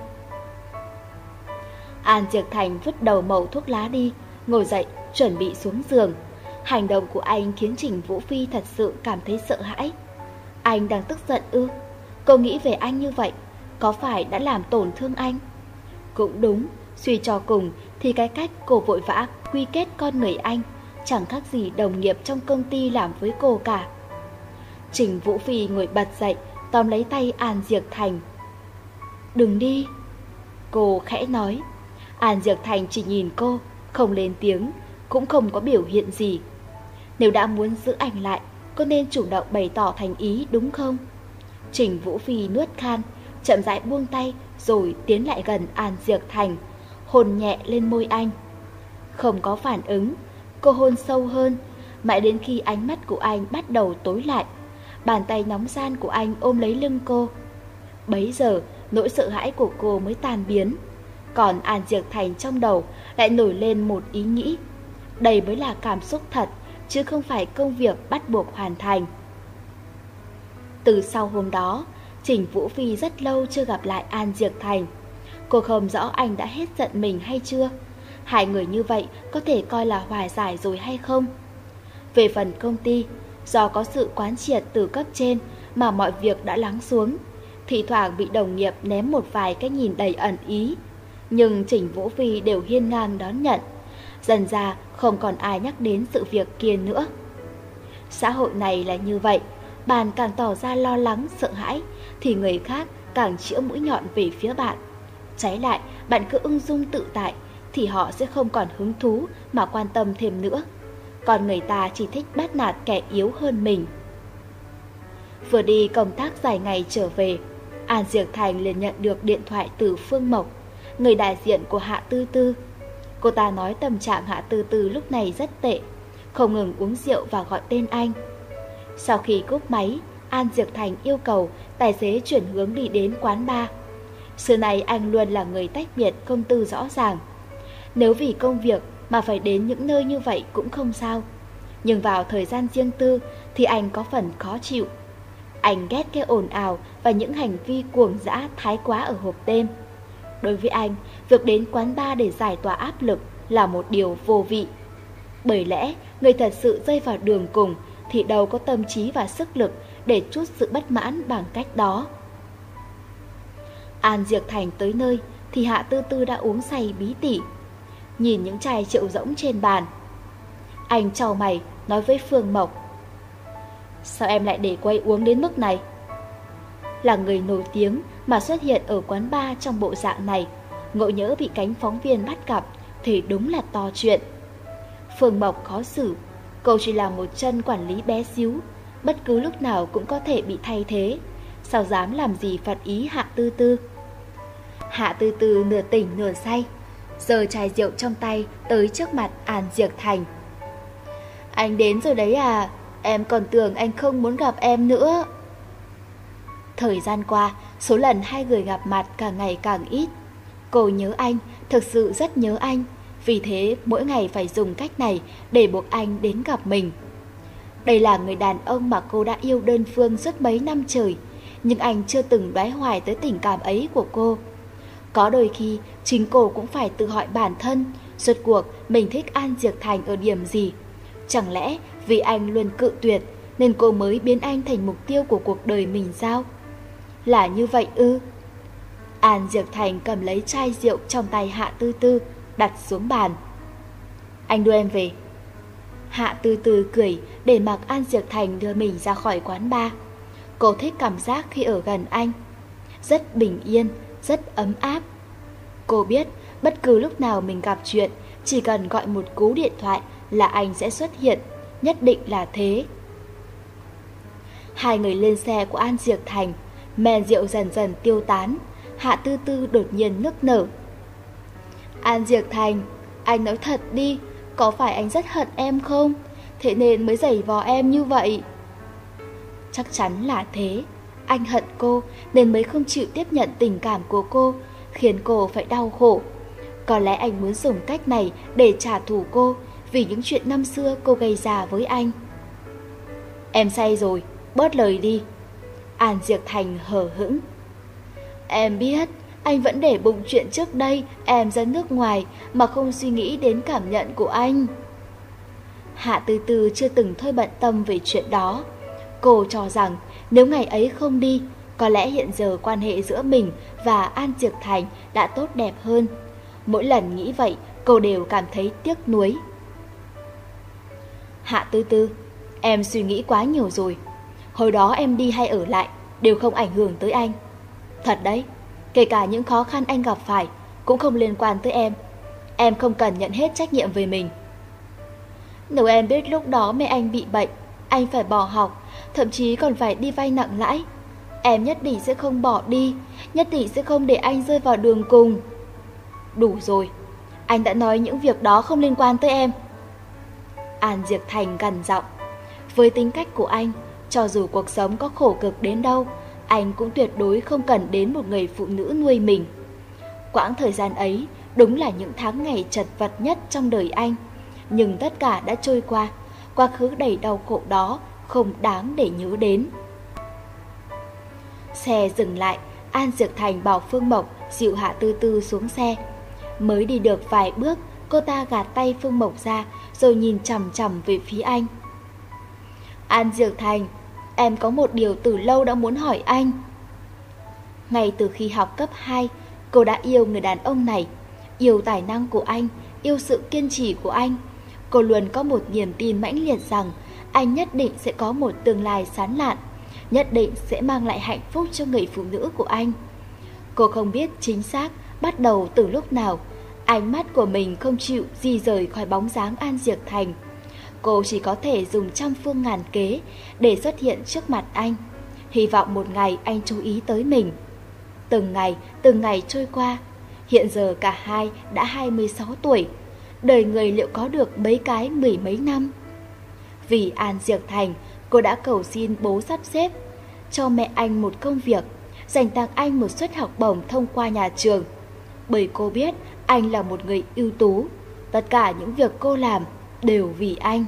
An Diệc Thành vứt đầu mẩu thuốc lá đi, ngồi dậy chuẩn bị xuống giường. Hành động của anh khiến Trình Vũ Phi thật sự cảm thấy sợ hãi. Anh đang tức giận ư? Cô nghĩ về anh như vậy, có phải đã làm tổn thương anh? Cũng đúng, suy cho cùng thì cái cách cô vội vã quy kết con người anh chẳng khác gì đồng nghiệp trong công ty làm với cô cả. Trình Vũ Phi ngồi bật dậy, tóm lấy tay An Diệc Thành. Đừng đi, cô khẽ nói. An Diệc Thành chỉ nhìn cô, không lên tiếng, cũng không có biểu hiện gì. Nếu đã muốn giữ anh lại, cô nên chủ động bày tỏ thành ý đúng không? Trình Vũ Phi nuốt khan, chậm rãi buông tay rồi tiến lại gần An Diệc Thành, hôn nhẹ lên môi anh. Không có phản ứng, cô hôn sâu hơn, mãi đến khi ánh mắt của anh bắt đầu tối lại. Bàn tay nóng gian của anh ôm lấy lưng cô. Bấy giờ nỗi sợ hãi của cô mới tan biến. Còn An Diệc Thành trong đầu lại nổi lên một ý nghĩ. Đây mới là cảm xúc thật, chứ không phải công việc bắt buộc hoàn thành. Từ sau hôm đó, Trình Vũ Phi rất lâu chưa gặp lại An Diệc Thành. Cô không rõ anh đã hết giận mình hay chưa. Hai người như vậy có thể coi là hòa giải rồi hay không? Về phần công ty, do có sự quán triệt từ cấp trên mà mọi việc đã lắng xuống. Thì thoảng bị đồng nghiệp ném một vài cái nhìn đầy ẩn ý, nhưng Trình Vũ Phi đều hiên ngang đón nhận. Dần ra không còn ai nhắc đến sự việc kia nữa. Xã hội này là như vậy, bạn càng tỏ ra lo lắng, sợ hãi thì người khác càng chĩa mũi nhọn về phía bạn. Trái lại, bạn cứ ung dung tự tại thì họ sẽ không còn hứng thú mà quan tâm thêm nữa. Còn người ta chỉ thích bắt nạt kẻ yếu hơn mình. Vừa đi công tác dài ngày trở về, An Diệc Thành liền nhận được điện thoại từ Phương Mộc, người đại diện của Hạ Tư Tư. Cô ta nói tâm trạng Hạ Tư Tư lúc này rất tệ, không ngừng uống rượu và gọi tên anh. Sau khi cúp máy, An Diệc Thành yêu cầu tài xế chuyển hướng đi đến quán bar. Xưa này anh luôn là người tách biệt công tư rõ ràng. Nếu vì công việc mà phải đến những nơi như vậy cũng không sao, nhưng vào thời gian riêng tư thì anh có phần khó chịu. Anh ghét cái ồn ào và những hành vi cuồng dã thái quá ở hộp đêm. Đối với anh, việc đến quán bar để giải tỏa áp lực là một điều vô vị. Bởi lẽ, người thật sự rơi vào đường cùng thì đâu có tâm trí và sức lực để trút sự bất mãn bằng cách đó. An Diệc Thành tới nơi thì Hạ Tư Tư đã uống say bí tỉ. Nhìn những chai rượu rỗng trên bàn, anh chau mày nói với Phương Mộc: Sao em lại để cô ấy uống đến mức này? Là người nổi tiếng mà xuất hiện ở quán bar trong bộ dạng này, ngộ nhỡ bị cánh phóng viên bắt gặp thì đúng là to chuyện. Phương Mộc khó xử, cô chỉ là một chân quản lý bé xíu, bất cứ lúc nào cũng có thể bị thay thế, sao dám làm gì phật ý Hạ Tư Tư. Hạ Tư Tư nửa tỉnh nửa say, giơ chai rượu trong tay tới trước mặt An Diệc Thành. Anh đến rồi đấy à, em còn tưởng anh không muốn gặp em nữa. Thời gian qua, số lần hai người gặp mặt càng ngày càng ít. Cô nhớ anh, thực sự rất nhớ anh, vì thế mỗi ngày phải dùng cách này để buộc anh đến gặp mình. Đây là người đàn ông mà cô đã yêu đơn phương suốt mấy năm trời, nhưng anh chưa từng đoái hoài tới tình cảm ấy của cô. Có đôi khi, chính cô cũng phải tự hỏi bản thân, rốt cuộc mình thích An Diệc Thành ở điểm gì? Chẳng lẽ vì anh luôn cự tuyệt, nên cô mới biến anh thành mục tiêu của cuộc đời mình sao? Là như vậy ư? An Diệc Thành cầm lấy chai rượu trong tay Hạ Tư Tư, đặt xuống bàn. Anh đưa em về. Hạ Tư Tư cười để mặc An Diệc Thành đưa mình ra khỏi quán bar. Cô thích cảm giác khi ở gần anh. Rất bình yên, rất ấm áp. Cô biết bất cứ lúc nào mình gặp chuyện, chỉ cần gọi một cú điện thoại là anh sẽ xuất hiện, nhất định là thế. Hai người lên xe của An Diệc Thành, men rượu dần dần tiêu tán. Hạ Tư Tư đột nhiên nức nở. An Diệc Thành, anh nói thật đi, có phải anh rất hận em không? Thế nên mới giày vò em như vậy. Chắc chắn là thế. Anh hận cô nên mới không chịu tiếp nhận tình cảm của cô, khiến cô phải đau khổ. Có lẽ anh muốn dùng cách này để trả thù cô vì những chuyện năm xưa cô gây ra với anh. Em say rồi, bớt lời đi. An Diệc Thành hờ hững. Em biết, anh vẫn để bụng chuyện trước đây em ra nước ngoài mà không suy nghĩ đến cảm nhận của anh. Hạ Tư Tư chưa từng thôi bận tâm về chuyện đó. Cô cho rằng nếu ngày ấy không đi, có lẽ hiện giờ quan hệ giữa mình và An Diệc Thành đã tốt đẹp hơn. Mỗi lần nghĩ vậy, cô đều cảm thấy tiếc nuối. Hạ Tư Tư, em suy nghĩ quá nhiều rồi. Hồi đó em đi hay ở lại đều không ảnh hưởng tới anh. Thật đấy, kể cả những khó khăn anh gặp phải cũng không liên quan tới em. Em không cần nhận hết trách nhiệm về mình. Nếu em biết lúc đó mẹ anh bị bệnh, anh phải bỏ học, thậm chí còn phải đi vay nặng lãi, em nhất định sẽ không bỏ đi, nhất định sẽ không để anh rơi vào đường cùng. Đủ rồi, anh đã nói những việc đó không liên quan tới em. An Diệc Thành gằn giọng. Với tính cách của anh, cho dù cuộc sống có khổ cực đến đâu, anh cũng tuyệt đối không cần đến một người phụ nữ nuôi mình. Quãng thời gian ấy đúng là những tháng ngày chật vật nhất trong đời anh. Nhưng tất cả đã trôi qua, quá khứ đầy đau khổ đó không đáng để nhớ đến. Xe dừng lại, An Diệc Thành bảo Phương Mộc dịu Hạ Tư Tư xuống xe. Mới đi được vài bước, cô ta gạt tay Phương Mộc ra rồi nhìn chằm chằm về phía anh. An Diệc Thành, em có một điều từ lâu đã muốn hỏi anh. Ngay từ khi học cấp hai, cô đã yêu người đàn ông này, yêu tài năng của anh, yêu sự kiên trì của anh. Cô luôn có một niềm tin mãnh liệt rằng anh nhất định sẽ có một tương lai sáng lạn, nhất định sẽ mang lại hạnh phúc cho người phụ nữ của anh. Cô không biết chính xác bắt đầu từ lúc nào, ánh mắt của mình không chịu di rời khỏi bóng dáng An Diệc Thành. Cô chỉ có thể dùng trăm phương ngàn kế để xuất hiện trước mặt anh, hy vọng một ngày anh chú ý tới mình. Từng ngày, từng ngày trôi qua, hiện giờ cả hai đã hai mươi sáu tuổi, đời người liệu có được mấy cái mười mấy năm. Vì An Diệc Thành, cô đã cầu xin bố sắp xếp cho mẹ anh một công việc, dành tặng anh một suất học bổng thông qua nhà trường. Bởi cô biết anh là một người ưu tú, tất cả những việc cô làm đều vì anh.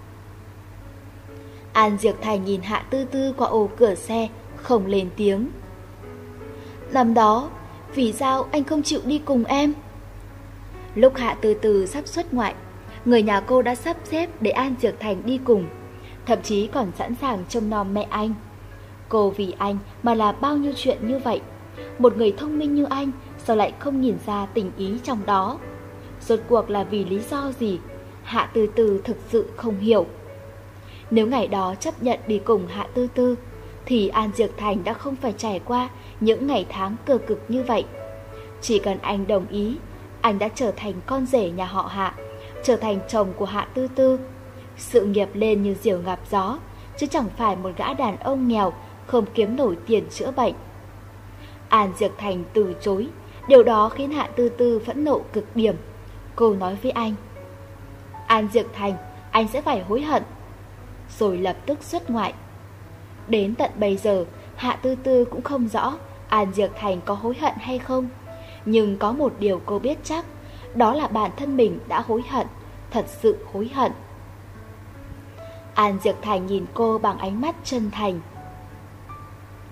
An Diệc Thành nhìn Hạ Tư Tư qua ô cửa xe, không lên tiếng. Năm đó, vì sao anh không chịu đi cùng em? Lúc Hạ Tư Tư sắp xuất ngoại, người nhà cô đã sắp xếp để An Diệc Thành đi cùng, thậm chí còn sẵn sàng trông nom mẹ anh. Cô vì anh mà làm bao nhiêu chuyện như vậy. Một người thông minh như anh sao lại không nhìn ra tình ý trong đó? Rốt cuộc là vì lý do gì? Hạ Tư Tư thực sự không hiểu. Nếu ngày đó chấp nhận đi cùng Hạ Tư Tư, thì An Diệc Thành đã không phải trải qua những ngày tháng cơ cực như vậy. Chỉ cần anh đồng ý, anh đã trở thành con rể nhà họ Hạ, trở thành chồng của Hạ Tư Tư. Sự nghiệp lên như diều gặp gió, chứ chẳng phải một gã đàn ông nghèo không kiếm nổi tiền chữa bệnh. An Diệc Thành từ chối, điều đó khiến Hạ Tư Tư phẫn nộ cực điểm. Cô nói với anh, An Diệc Thành, anh sẽ phải hối hận. Rồi lập tức xuất ngoại. Đến tận bây giờ, Hạ Tư Tư cũng không rõ An Diệc Thành có hối hận hay không. Nhưng có một điều cô biết chắc, đó là bản thân mình đã hối hận, thật sự hối hận. An Diệc Thành nhìn cô bằng ánh mắt chân thành.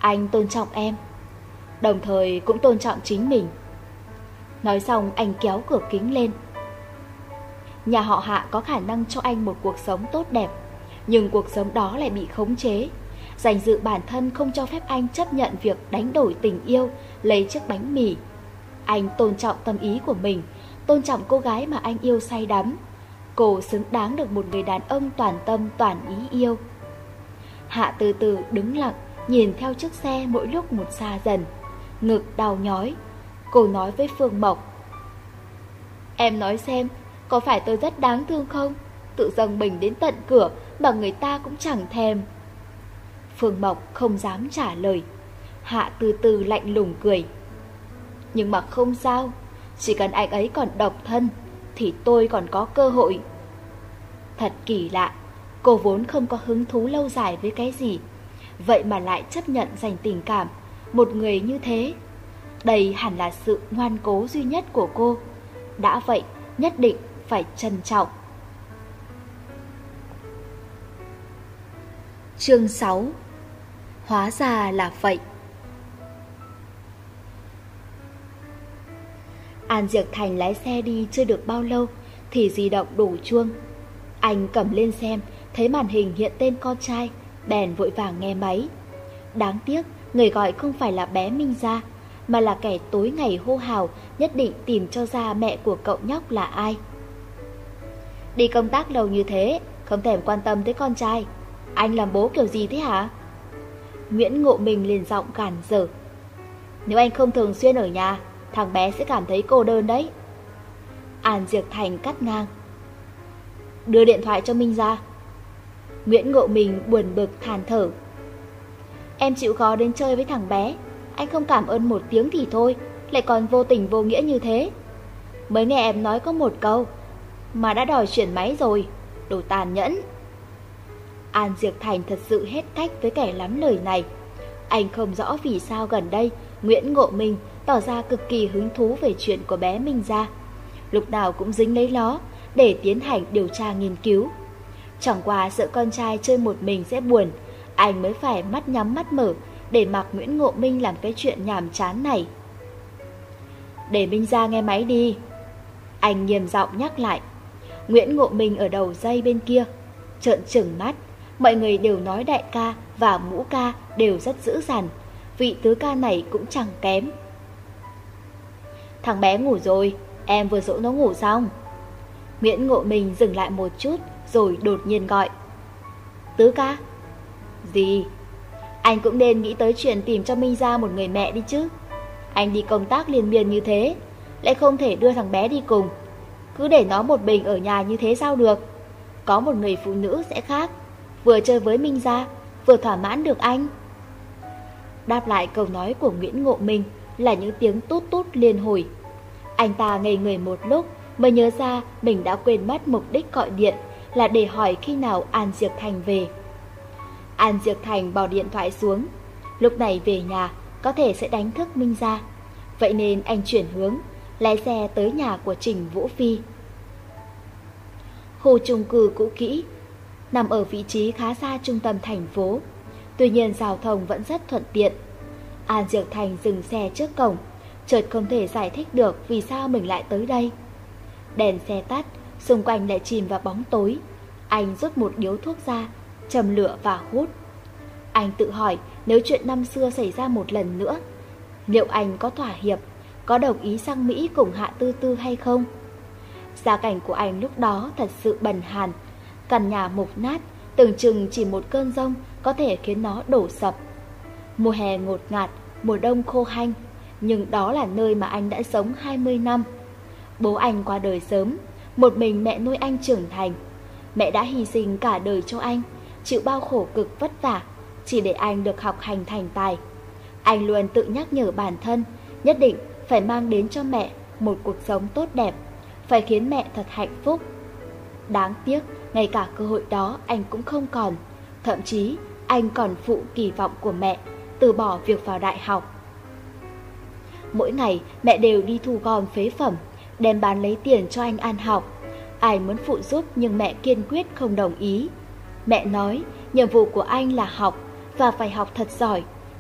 Anh tôn trọng em, đồng thời cũng tôn trọng chính mình. Nói xong anh kéo cửa kính lên. Nhà họ Hạ có khả năng cho anh một cuộc sống tốt đẹp, nhưng cuộc sống đó lại bị khống chế. Danh dự bản thân không cho phép anh chấp nhận việc đánh đổi tình yêu lấy chiếc bánh mì. Anh tôn trọng tâm ý của mình, tôn trọng cô gái mà anh yêu say đắm. Cô xứng đáng được một người đàn ông toàn tâm toàn ý yêu. Hạ từ từ đứng lặng, nhìn theo chiếc xe mỗi lúc một xa dần. Ngực đau nhói. Cô nói với Phương Mộc: Em nói xem, có phải tôi rất đáng thương không? Tự dâng mình đến tận cửa mà người ta cũng chẳng thèm. Phương Mộc không dám trả lời. Hạ từ từ lạnh lùng cười: Nhưng mà không sao, chỉ cần anh ấy còn độc thân thì tôi còn có cơ hội. Thật kỳ lạ, cô vốn không có hứng thú lâu dài với cái gì, vậy mà lại chấp nhận dành tình cảm một người như thế. Đây hẳn là sự ngoan cố duy nhất của cô. Đã vậy, nhất định phải trân trọng. Chương sáu. Hóa ra là vậy. An Diệc Thành lái xe đi chưa được bao lâu thì di động đổ chuông. Anh cầm lên xem, thấy màn hình hiện tên con trai, bèn vội vàng nghe máy. Đáng tiếc, người gọi không phải là bé Minh Gia, mà là kẻ tối ngày hô hào nhất định tìm cho ra mẹ của cậu nhóc là ai. Đi công tác lâu như thế, không thèm quan tâm tới con trai. Anh làm bố kiểu gì thế hả? Nguyễn Ngộ Minh lên giọng gàn dở. Nếu anh không thường xuyên ở nhà, thằng bé sẽ cảm thấy cô đơn đấy. An Diệc Thành cắt ngang. Đưa điện thoại cho Minh Gia. Nguyễn Ngộ Minh buồn bực than thở. Em chịu khó đến chơi với thằng bé, anh không cảm ơn một tiếng thì thôi, lại còn vô tình vô nghĩa như thế. Mới nghe em nói có một câu mà đã đòi chuyển máy rồi, đồ tàn nhẫn. An Diệc Thành thật sự hết cách với kẻ lắm lời này. Anh không rõ vì sao gần đây Nguyễn Ngộ Minh tỏ ra cực kỳ hứng thú về chuyện của bé Minh Gia, lúc nào cũng dính lấy nó để tiến hành điều tra nghiên cứu. Chẳng qua sợ con trai chơi một mình sẽ buồn, anh mới phải mắt nhắm mắt mở để mặc Nguyễn Ngộ Minh làm cái chuyện nhàm chán này. Để Minh Gia nghe máy đi, anh nghiêm giọng nhắc lại. Nguyễn Ngộ Minh ở đầu dây bên kia trợn trừng mắt. Mọi người đều nói đại ca và ngũ ca đều rất dữ dằn, vị tứ ca này cũng chẳng kém. Thằng bé ngủ rồi, em vừa dỗ nó ngủ xong. Nguyễn Ngộ Minh dừng lại một chút rồi đột nhiên gọi. Tứ ca? Gì? Anh cũng nên nghĩ tới chuyện tìm cho Minh Gia một người mẹ đi chứ. Anh đi công tác liên miên như thế, lại không thể đưa thằng bé đi cùng. Cứ để nó một mình ở nhà như thế sao được? Có một người phụ nữ sẽ khác, vừa chơi với Minh Gia, vừa thỏa mãn được anh. Đáp lại câu nói của Nguyễn Ngộ Minh là những tiếng tút tút liên hồi. Anh ta ngây người một lúc mới nhớ ra mình đã quên mất mục đích gọi điện là để hỏi khi nào An Diệc Thành về. An Diệc Thành bỏ điện thoại xuống. Lúc này về nhà có thể sẽ đánh thức Minh Gia, vậy nên anh chuyển hướng, lái xe tới nhà của Trình Vũ Phi. Khu chung cư cũ kỹ, nằm ở vị trí khá xa trung tâm thành phố, tuy nhiên giao thông vẫn rất thuận tiện. An Diệc Thành dừng xe trước cổng, chợt không thể giải thích được vì sao mình lại tới đây. Đèn xe tắt, xung quanh lại chìm vào bóng tối. Anh rút một điếu thuốc ra, châm lửa và hút. Anh tự hỏi nếu chuyện năm xưa xảy ra một lần nữa, liệu anh có thỏa hiệp, có đồng ý sang Mỹ cùng Hạ Tư Tư hay không? Gia cảnh của anh lúc đó thật sự bần hàn, căn nhà mục nát, tưởng chừng chỉ một cơn giông có thể khiến nó đổ sập. Mùa hè ngột ngạt, mùa đông khô hanh, nhưng đó là nơi mà anh đã sống hai mươi năm. Bố anh qua đời sớm, một mình mẹ nuôi anh trưởng thành. Mẹ đã hy sinh cả đời cho anh, chịu bao khổ cực vất vả, chỉ để anh được học hành thành tài. Anh luôn tự nhắc nhở bản thân, nhất định phải mang đến cho mẹ một cuộc sống tốt đẹp, phải khiến mẹ thật hạnh phúc. Đáng tiếc, ngay cả cơ hội đó anh cũng không còn. Thậm chí, anh còn phụ kỳ vọng của mẹ, từ bỏ việc vào đại học. Mỗi ngày, mẹ đều đi thu gom phế phẩm, đem bán lấy tiền cho anh ăn học. Ai muốn phụ giúp nhưng mẹ kiên quyết không đồng ý. Mẹ nói, nhiệm vụ của anh là học, và phải học thật giỏi,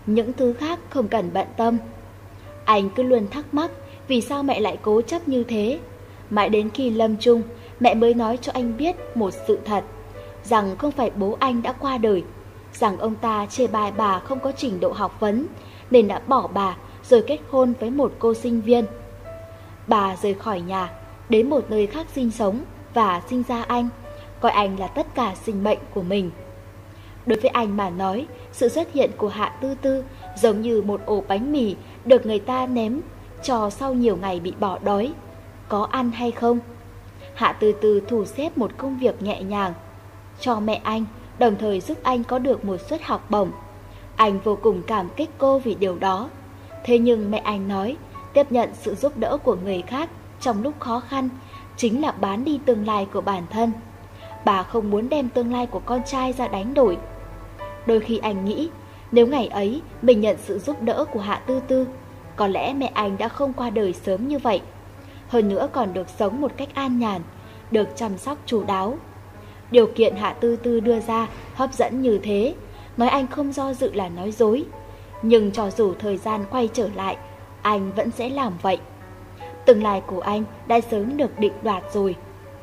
những thứ khác không cần bận tâm. Anh cứ luôn thắc mắc vì sao mẹ lại cố chấp như thế. Mãi đến khi lâm chung, mẹ mới nói cho anh biết một sự thật, rằng không phải bố anh đã qua đời, rằng ông ta chê bai bà không có trình độ học vấn nên đã bỏ bà rồi kết hôn với một cô sinh viên. Bà rời khỏi nhà, đến một nơi khác sinh sống và sinh ra anh, coi anh là tất cả sinh mệnh của mình. Đối với anh mà nói, sự xuất hiện của Hạ Tư Tư giống như một ổ bánh mì được người ta ném cho sau nhiều ngày bị bỏ đói. Có ăn hay không? Hạ Tư Tư thu xếp một công việc nhẹ nhàng cho mẹ anh, đồng thời giúp anh có được một suất học bổng. Anh vô cùng cảm kích cô vì điều đó. Thế nhưng mẹ anh nói, tiếp nhận sự giúp đỡ của người khác trong lúc khó khăn chính là bán đi tương lai của bản thân. Bà không muốn đem tương lai của con trai ra đánh đổi. Đôi khi anh nghĩ, nếu ngày ấy mình nhận sự giúp đỡ của Hạ Tư Tư, có lẽ mẹ anh đã không qua đời sớm như vậy. Hơn nữa còn được sống một cách an nhàn, được chăm sóc chu đáo. Điều kiện Hạ Tư Tư đưa ra hấp dẫn như thế, nói anh không do dự là nói dối. Nhưng cho dù thời gian quay trở lại, anh vẫn sẽ làm vậy. Tương lai của anh đã sớm được định đoạt rồi.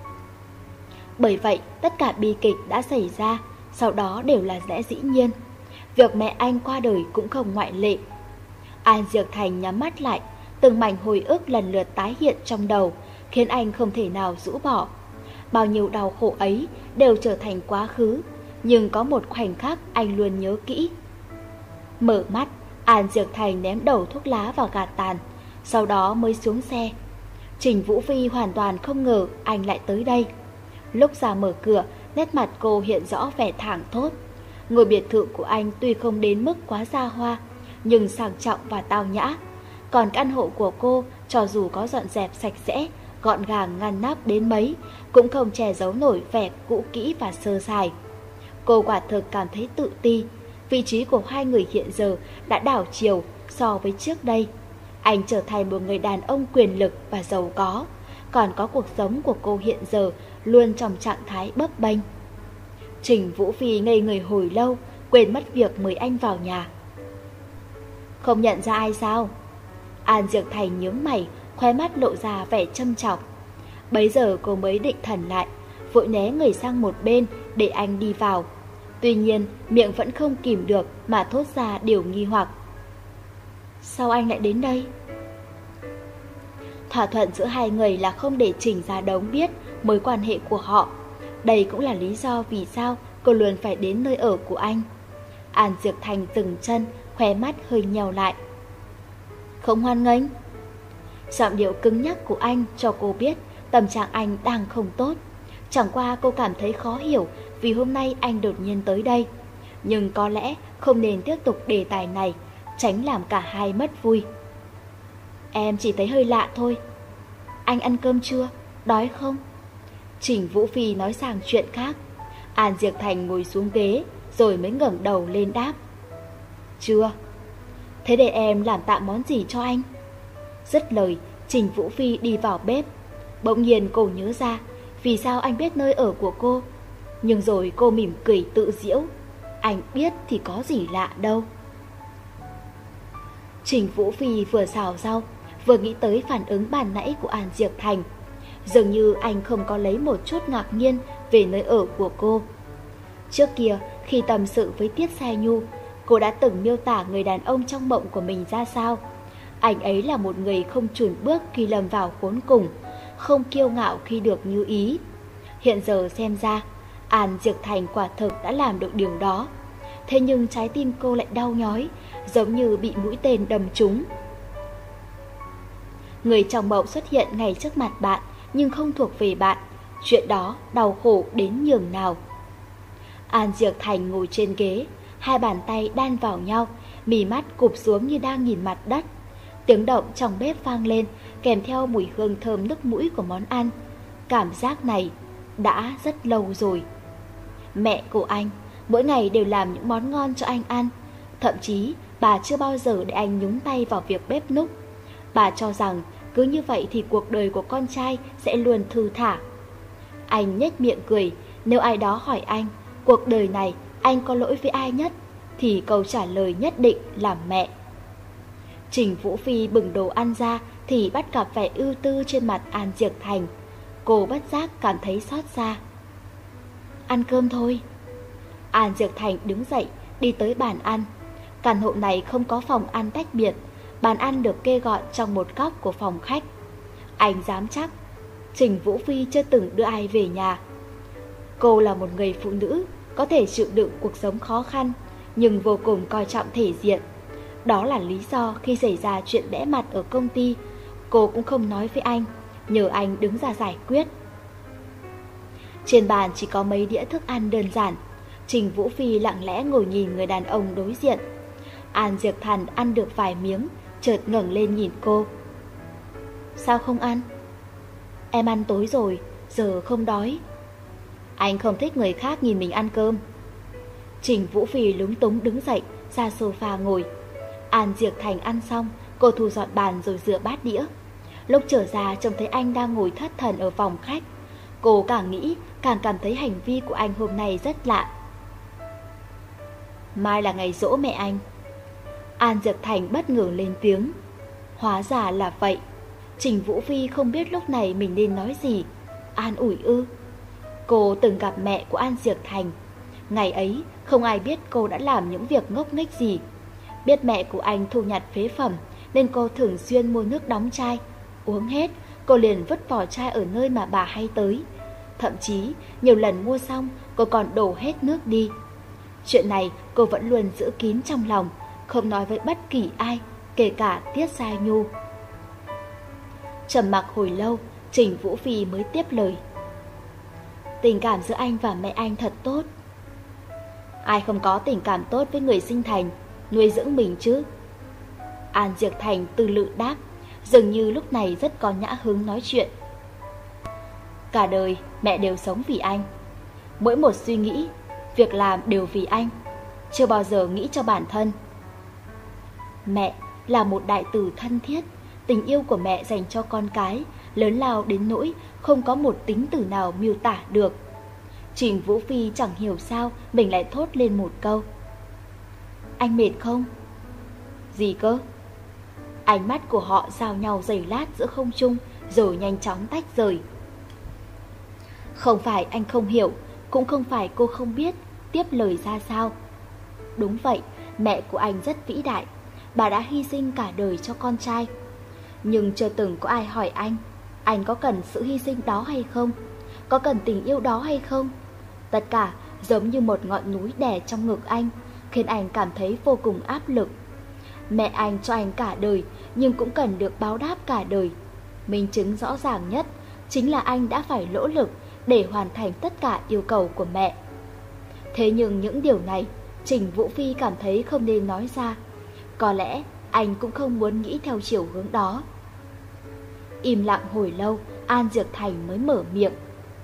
Bởi vậy, tất cả bi kịch đã xảy ra, sau đó đều là lẽ dĩ nhiên. Việc mẹ anh qua đời cũng không ngoại lệ. An Diệc Thành nhắm mắt lại, từng mảnh hồi ức lần lượt tái hiện trong đầu, khiến anh không thể nào rũ bỏ. Bao nhiêu đau khổ ấy đều trở thành quá khứ, nhưng có một khoảnh khắc anh luôn nhớ kỹ. Mở mắt, An Diệc Thành ném đầu thuốc lá vào gạt tàn, sau đó mới xuống xe. Trình Vũ Phi hoàn toàn không ngờ anh lại tới đây. Lúc ra mở cửa, nét mặt cô hiện rõ vẻ thảng thốt. Ngôi biệt thự của anh tuy không đến mức quá xa hoa, nhưng sang trọng và tao nhã. Còn căn hộ của cô, cho dù có dọn dẹp sạch sẽ, gọn gàng ngăn nắp đến mấy, cũng không che giấu nổi vẻ cũ kỹ và sơ sài. Cô quả thực cảm thấy tự ti. Vị trí của hai người hiện giờ đã đảo chiều so với trước đây. Anh trở thành một người đàn ông quyền lực và giàu có, còn có cuộc sống của cô hiện giờ luôn trong trạng thái bấp bênh. Trình Vũ Phi ngây người hồi lâu, quên mất việc mời anh vào nhà. Không nhận ra ai sao? An Diệc Thành nhướng mày, khóe mắt lộ ra vẻ châm chọc. Bấy giờ cô mới định thần lại, vội né người sang một bên để anh đi vào. Tuy nhiên, miệng vẫn không kìm được mà thốt ra điều nghi hoặc. Sao anh lại đến đây? Thỏa thuận giữa hai người là không để Trình Gia Đống biết mối quan hệ của họ. Đây cũng là lý do vì sao cô luôn phải đến nơi ở của anh. An Diệc Thành dừng chân, khóe mắt hơi nhèo lại. Không hoan nghênh. Giọng điệu cứng nhắc của anh cho cô biết tâm trạng anh đang không tốt. Chẳng qua cô cảm thấy khó hiểu vì hôm nay anh đột nhiên tới đây. Nhưng có lẽ không nên tiếp tục đề tài này, tránh làm cả hai mất vui. Em chỉ thấy hơi lạ thôi. Anh ăn cơm chưa? Đói không? Trình Vũ Phi nói sang chuyện khác. An Diệc Thành ngồi xuống ghế rồi mới ngẩng đầu lên đáp. Chưa. Thế để em làm tạm món gì cho anh? Dứt lời, Trình Vũ Phi đi vào bếp. Bỗng nhiên cô nhớ ra vì sao anh biết nơi ở của cô. Nhưng rồi cô mỉm cười tự giễu. Anh biết thì có gì lạ đâu. Trình Vũ Phi vừa xào rau, vừa nghĩ tới phản ứng ban nãy của An Diệc Thành. Dường như anh không có lấy một chút ngạc nhiên về nơi ở của cô. Trước kia, khi tâm sự với Tiết Sai Nhu, cô đã từng miêu tả người đàn ông trong mộng của mình ra sao. Anh ấy là một người không chùn bước khi lâm vào khốn cùng, không kiêu ngạo khi được như ý. Hiện giờ xem ra, An Diệc Thành quả thực đã làm được điều đó. Thế nhưng trái tim cô lại đau nhói, giống như bị mũi tên đâm trúng. Người trong mộng xuất hiện ngay trước mặt bạn, nhưng không thuộc về bạn. Chuyện đó đau khổ đến nhường nào. An Diệc Thành ngồi trên ghế, hai bàn tay đan vào nhau, mí mắt cụp xuống như đang nhìn mặt đất. Tiếng động trong bếp vang lên, kèm theo mùi hương thơm nước mũi của món ăn. Cảm giác này đã rất lâu rồi. Mẹ của anh mỗi ngày đều làm những món ngon cho anh ăn. Thậm chí bà chưa bao giờ để anh nhúng tay vào việc bếp núc. Bà cho rằng cứ như vậy thì cuộc đời của con trai sẽ luôn thư thả. Anh nhếch miệng cười. Nếu ai đó hỏi anh, cuộc đời này anh có lỗi với ai nhất, thì câu trả lời nhất định là mẹ. Trình Vũ Phi bưng đồ ăn ra thì bắt gặp vẻ ưu tư trên mặt An Diệc Thành. Cô bất giác cảm thấy xót xa. Ăn cơm thôi. An Diệc Thành đứng dậy đi tới bàn ăn. Căn hộ này không có phòng ăn tách biệt, bàn ăn được kê gọn trong một góc của phòng khách. Anh dám chắc Trình Vũ Phi chưa từng đưa ai về nhà. Cô là một người phụ nữ có thể chịu đựng cuộc sống khó khăn, nhưng vô cùng coi trọng thể diện. Đó là lý do khi xảy ra chuyện bẽ mặt ở công ty, cô cũng không nói với anh, nhờ anh đứng ra giải quyết. Trên bàn chỉ có mấy đĩa thức ăn đơn giản. Trình Vũ Phi lặng lẽ ngồi nhìn người đàn ông đối diện. An Diệc Thành ăn được vài miếng, chợt ngẩng lên nhìn cô. Sao không ăn? Em ăn tối rồi, giờ không đói. Anh không thích người khác nhìn mình ăn cơm. Trình Vũ Phi lúng túng đứng dậy, ra sofa ngồi. An Diệc Thành ăn xong, cô thu dọn bàn rồi rửa bát đĩa. Lúc trở ra trông thấy anh đang ngồi thất thần ở phòng khách. Cô càng nghĩ càng cảm thấy hành vi của anh hôm nay rất lạ. Mai là ngày giỗ mẹ anh. An Diệc Thành bất ngờ lên tiếng. Hóa ra là vậy. Trình Vũ Phi không biết lúc này mình nên nói gì. An ủi ư? Cô từng gặp mẹ của An Diệc Thành. Ngày ấy không ai biết cô đã làm những việc ngốc nghếch gì. Biết mẹ của anh thu nhặt phế phẩm nên cô thường xuyên mua nước đóng chai. Uống hết, cô liền vứt vỏ chai ở nơi mà bà hay tới. Thậm chí nhiều lần mua xong cô còn đổ hết nước đi. Chuyện này cô vẫn luôn giữ kín trong lòng, không nói với bất kỳ ai, kể cả Tiết Gia Nhu. Trầm mặc hồi lâu, Trình Vũ Phi mới tiếp lời. Tình cảm giữa anh và mẹ anh thật tốt. Ai không có tình cảm tốt với người sinh thành, nuôi dưỡng mình chứ? An Diệc Thành từ lự đáp, dường như lúc này rất có nhã hứng nói chuyện. Cả đời mẹ đều sống vì anh. Mỗi một suy nghĩ, việc làm đều vì anh, chưa bao giờ nghĩ cho bản thân. Mẹ là một đại tử thân thiết. Tình yêu của mẹ dành cho con cái lớn lao đến nỗi không có một tính từ nào miêu tả được. Trình Vũ Phi chẳng hiểu sao mình lại thốt lên một câu. Anh mệt không? Gì cơ? Ánh mắt của họ giao nhau giây lát giữa không trung, rồi nhanh chóng tách rời. Không phải anh không hiểu, cũng không phải cô không biết tiếp lời ra sao. Đúng vậy, mẹ của anh rất vĩ đại. Bà đã hy sinh cả đời cho con trai. Nhưng chưa từng có ai hỏi anh, anh có cần sự hy sinh đó hay không? Có cần tình yêu đó hay không? Tất cả giống như một ngọn núi đè trong ngực anh, khiến anh cảm thấy vô cùng áp lực. Mẹ anh cho anh cả đời, nhưng cũng cần được báo đáp cả đời. Minh chứng rõ ràng nhất chính là anh đã phải nỗ lực để hoàn thành tất cả yêu cầu của mẹ. Thế nhưng những điều này Trình Vũ Phi cảm thấy không nên nói ra. Có lẽ anh cũng không muốn nghĩ theo chiều hướng đó. Im lặng hồi lâu, An Diệc Thành mới mở miệng.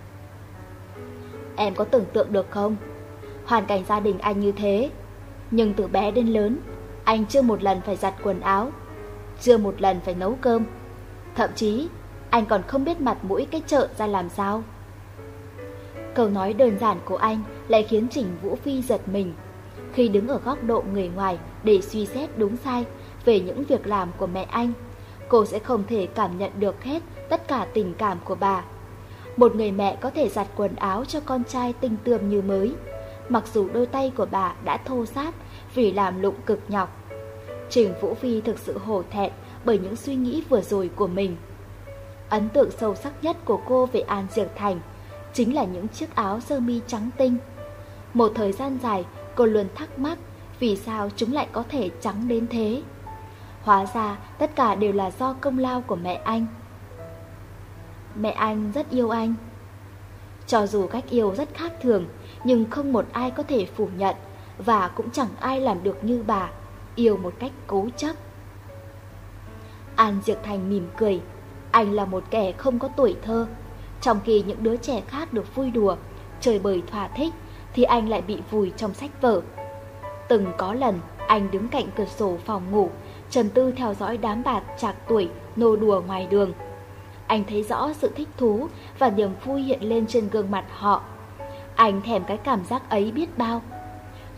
Em có tưởng tượng được không? Hoàn cảnh gia đình anh như thế, nhưng từ bé đến lớn anh chưa một lần phải giặt quần áo, chưa một lần phải nấu cơm. Thậm chí anh còn không biết mặt mũi cái chợ ra làm sao. Câu nói đơn giản của anh lại khiến Trình Vũ Phi giật mình. Khi đứng ở góc độ người ngoài để suy xét đúng sai về những việc làm của mẹ anh, cô sẽ không thể cảm nhận được hết tất cả tình cảm của bà. Một người mẹ có thể giặt quần áo cho con trai tinh tươm như mới, mặc dù đôi tay của bà đã thô ráp vì làm lụng cực nhọc. Trình Vũ Phi thực sự hổ thẹn bởi những suy nghĩ vừa rồi của mình. Ấn tượng sâu sắc nhất của cô về An Diệc Thành chính là những chiếc áo sơ mi trắng tinh. Một thời gian dài cô luôn thắc mắc vì sao chúng lại có thể trắng đến thế. Hóa ra tất cả đều là do công lao của mẹ anh. Mẹ anh rất yêu anh. Cho dù cách yêu rất khác thường, nhưng không một ai có thể phủ nhận, và cũng chẳng ai làm được như bà, yêu một cách cố chấp. An Diệc Thành mỉm cười. Anh là một kẻ không có tuổi thơ. Trong khi những đứa trẻ khác được vui đùa, chơi bời thỏa thích, thì anh lại bị vùi trong sách vở. Từng có lần anh đứng cạnh cửa sổ phòng ngủ, trầm tư theo dõi đám bạn trạc tuổi nô đùa ngoài đường. Anh thấy rõ sự thích thú và niềm vui hiện lên trên gương mặt họ. Anh thèm cái cảm giác ấy biết bao.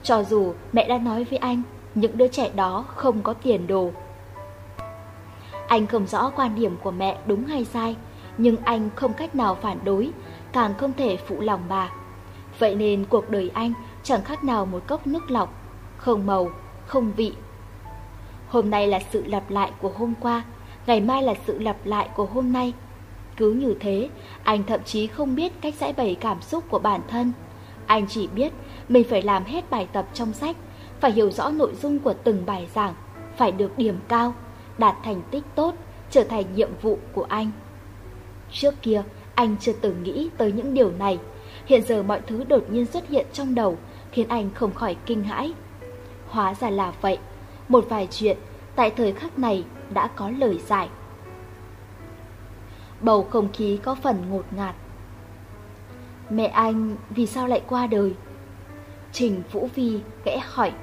Cho dù mẹ đã nói với anh, những đứa trẻ đó không có tiền đồ. Anh không rõ quan điểm của mẹ đúng hay sai, nhưng anh không cách nào phản đối, càng không thể phụ lòng bà. Vậy nên cuộc đời anh chẳng khác nào một cốc nước lọc, không màu, không vị. Hôm nay là sự lặp lại của hôm qua, ngày mai là sự lặp lại của hôm nay. Cứ như thế, anh thậm chí không biết cách giải bày cảm xúc của bản thân. Anh chỉ biết mình phải làm hết bài tập trong sách, phải hiểu rõ nội dung của từng bài giảng, phải được điểm cao, đạt thành tích tốt, trở thành nhiệm vụ của anh. Trước kia, anh chưa từng nghĩ tới những điều này. Hiện giờ mọi thứ đột nhiên xuất hiện trong đầu, khiến anh không khỏi kinh hãi. Hóa ra là vậy, một vài chuyện tại thời khắc này đã có lời giải. Bầu không khí có phần ngột ngạt. Mẹ anh vì sao lại qua đời? Trình Vũ Vi khẽ hỏi.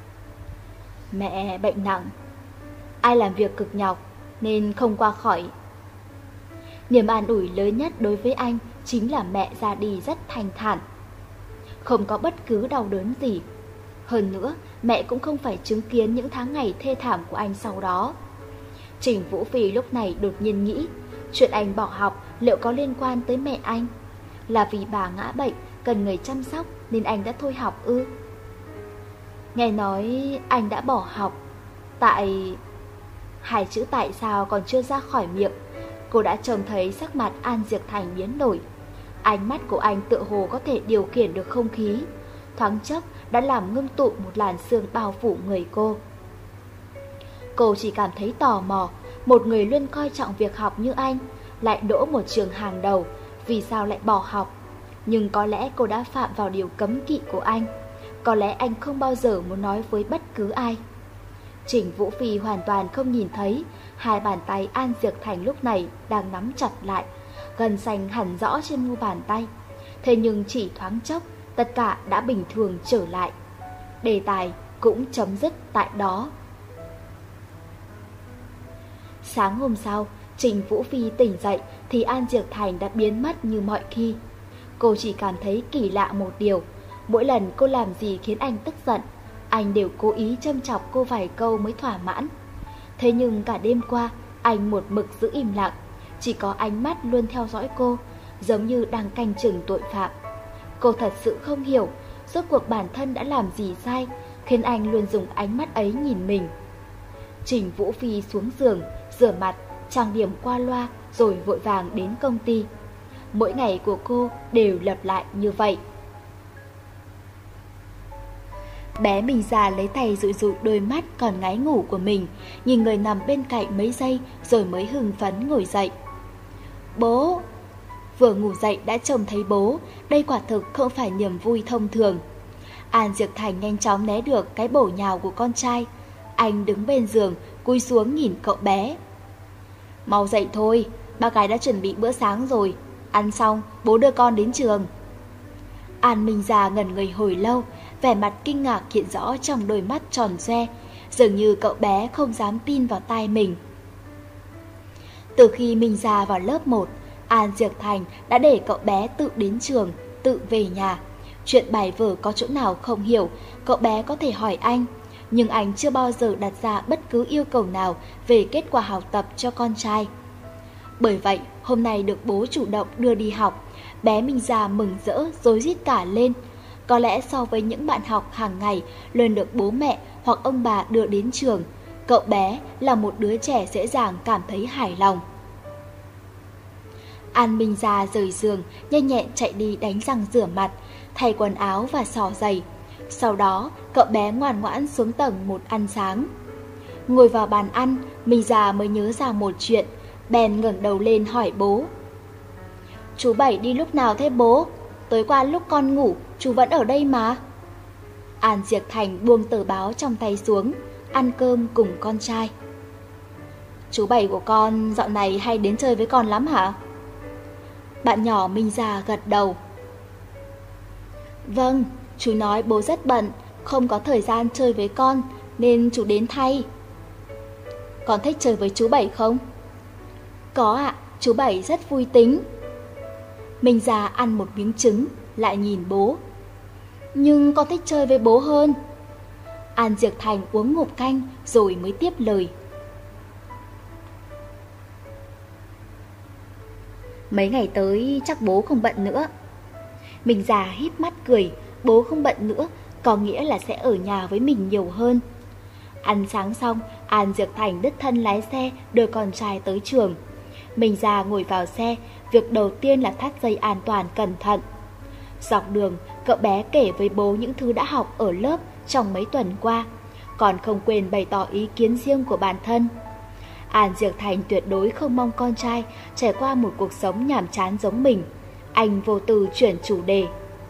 Mẹ bệnh nặng, ai làm việc cực nhọc nên không qua khỏi. Niềm an ủi lớn nhất đối với anh chính là mẹ ra đi rất thanh thản, không có bất cứ đau đớn gì. Hơn nữa, mẹ cũng không phải chứng kiến những tháng ngày thê thảm của anh sau đó. Trình Vũ Phi lúc này đột nhiên nghĩ, chuyện anh bỏ học liệu có liên quan tới mẹ anh? Là vì bà ngã bệnh, cần người chăm sóc nên anh đã thôi học ư? Nghe nói anh đã bỏ học tại... Hai chữ tại sao còn chưa ra khỏi miệng, cô đã trông thấy sắc mặt An Diệp Thành biến đổi. Ánh mắt của anh tựa hồ có thể điều khiển được không khí, thoáng chốc đã làm ngưng tụ một làn sương bao phủ người cô. Cô chỉ cảm thấy tò mò, một người luôn coi trọng việc học như anh, lại đỗ một trường hàng đầu, vì sao lại bỏ học? Nhưng có lẽ cô đã phạm vào điều cấm kỵ của anh. Có lẽ anh không bao giờ muốn nói với bất cứ ai. Trình Vũ Phi hoàn toàn không nhìn thấy hai bàn tay An Diệp Thành lúc này đang nắm chặt lại, gân xanh hẳn rõ trên mu bàn tay. Thế nhưng chỉ thoáng chốc, tất cả đã bình thường trở lại. Đề tài cũng chấm dứt tại đó. Sáng hôm sau, Trình Vũ Phi tỉnh dậy thì An Diệp Thành đã biến mất như mọi khi. Cô chỉ cảm thấy kỳ lạ một điều, mỗi lần cô làm gì khiến anh tức giận, anh đều cố ý châm chọc cô vài câu mới thỏa mãn. Thế nhưng cả đêm qua, anh một mực giữ im lặng, chỉ có ánh mắt luôn theo dõi cô, giống như đang canh chừng tội phạm. Cô thật sự không hiểu, rốt cuộc bản thân đã làm gì sai, khiến anh luôn dùng ánh mắt ấy nhìn mình. Trình Vũ Phi xuống giường, rửa mặt, trang điểm qua loa rồi vội vàng đến công ty. Mỗi ngày của cô đều lặp lại như vậy. Bé Minh Già lấy tay dụi dụi đôi mắt còn ngái ngủ của mình, nhìn người nằm bên cạnh mấy giây rồi mới hưng phấn ngồi dậy. Bố! Vừa ngủ dậy đã trông thấy bố, đây quả thực không phải niềm vui thông thường. An Diệp Thành nhanh chóng né được cái bổ nhào của con trai. Anh đứng bên giường, cúi xuống nhìn cậu bé. Mau dậy thôi, ba gái đã chuẩn bị bữa sáng rồi. Ăn xong, bố đưa con đến trường. An Minh Già ngẩn người hồi lâu, vẻ mặt kinh ngạc hiện rõ trong đôi mắt tròn xoe, dường như cậu bé không dám tin vào tai mình. Từ khi Minh Già vào lớp một, An Diệp Thành đã để cậu bé tự đến trường, tự về nhà. Chuyện bài vở có chỗ nào không hiểu, cậu bé có thể hỏi anh, nhưng anh chưa bao giờ đặt ra bất cứ yêu cầu nào về kết quả học tập cho con trai. Bởi vậy, hôm nay được bố chủ động đưa đi học, bé Minh Già mừng rỡ rối rít cả lên. Có lẽ so với những bạn học hàng ngày luôn được bố mẹ hoặc ông bà đưa đến trường, cậu bé là một đứa trẻ dễ dàng cảm thấy hài lòng. An Minh Già rời giường, nhanh nhẹn chạy đi đánh răng rửa mặt, thay quần áo và xỏ giày. Sau đó, cậu bé ngoan ngoãn xuống tầng một ăn sáng. Ngồi vào bàn ăn, Minh Già mới nhớ ra một chuyện, bèn ngẩng đầu lên hỏi bố. Chú Bảy đi lúc nào thế bố? Tối qua lúc con ngủ, chú vẫn ở đây mà. An Diệp Thành buông tờ báo trong tay xuống, ăn cơm cùng con trai. Chú Bảy của con dạo này hay đến chơi với con lắm hả? Bạn nhỏ Minh Già gật đầu. Vâng, chú nói bố rất bận, không có thời gian chơi với con, nên chú đến thay. Con thích chơi với chú Bảy không? Có ạ, chú Bảy rất vui tính. Minh Già ăn một miếng trứng, lại nhìn bố. Nhưng con thích chơi với bố hơn. An Diệc Thành uống ngụm canh rồi mới tiếp lời. Mấy ngày tới chắc bố không bận nữa. Mình già híp mắt cười, bố không bận nữa có nghĩa là sẽ ở nhà với mình nhiều hơn. Ăn sáng xong, An Diệc Thành đích thân lái xe đưa con trai tới trường. Mình già ngồi vào xe, việc đầu tiên là thắt dây an toàn cẩn thận. Dọc đường, cậu bé kể với bố những thứ đã học ở lớp trong mấy tuần qua, còn không quên bày tỏ ý kiến riêng của bản thân. An Diệc Thành tuyệt đối không mong con trai trải qua một cuộc sống nhàm chán giống mình. Anh vô tư chuyển chủ đề.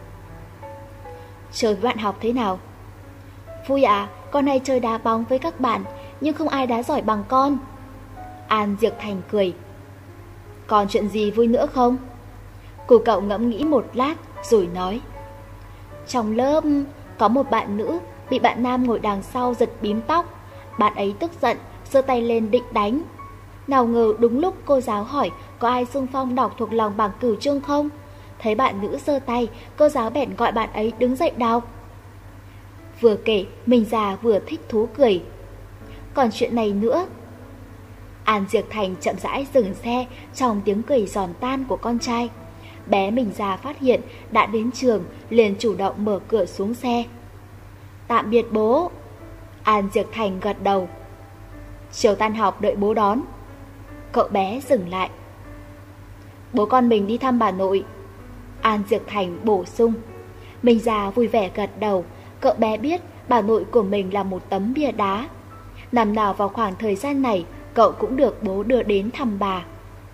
Chơi với bạn học thế nào? Vui ạ, à, con hay chơi đá bóng với các bạn, nhưng không ai đá giỏi bằng con. An Diệc Thành cười. Còn chuyện gì vui nữa không? Cô cậu ngẫm nghĩ một lát rồi nói. Trong lớp có một bạn nữ bị bạn nam ngồi đằng sau giật bím tóc. Bạn ấy tức giận, giơ tay lên định đánh. Nào ngờ đúng lúc cô giáo hỏi có ai xung phong đọc thuộc lòng bảng cửu chương không? Thấy bạn nữ giơ tay, cô giáo bèn gọi bạn ấy đứng dậy đọc. Vừa kể, mình già vừa thích thú cười. Còn chuyện này nữa. An Diệc Thành chậm rãi dừng xe trong tiếng cười giòn tan của con trai. Bé mình già phát hiện đã đến trường, liền chủ động mở cửa xuống xe. Tạm biệt bố. An Diệc Thành gật đầu. Chiều tan học đợi bố đón. Cậu bé dừng lại. Bố con mình đi thăm bà nội. An Diệc Thành bổ sung. Mình già vui vẻ gật đầu. Cậu bé biết bà nội của mình là một tấm bia đá. Năm nào vào khoảng thời gian này, cậu cũng được bố đưa đến thăm bà.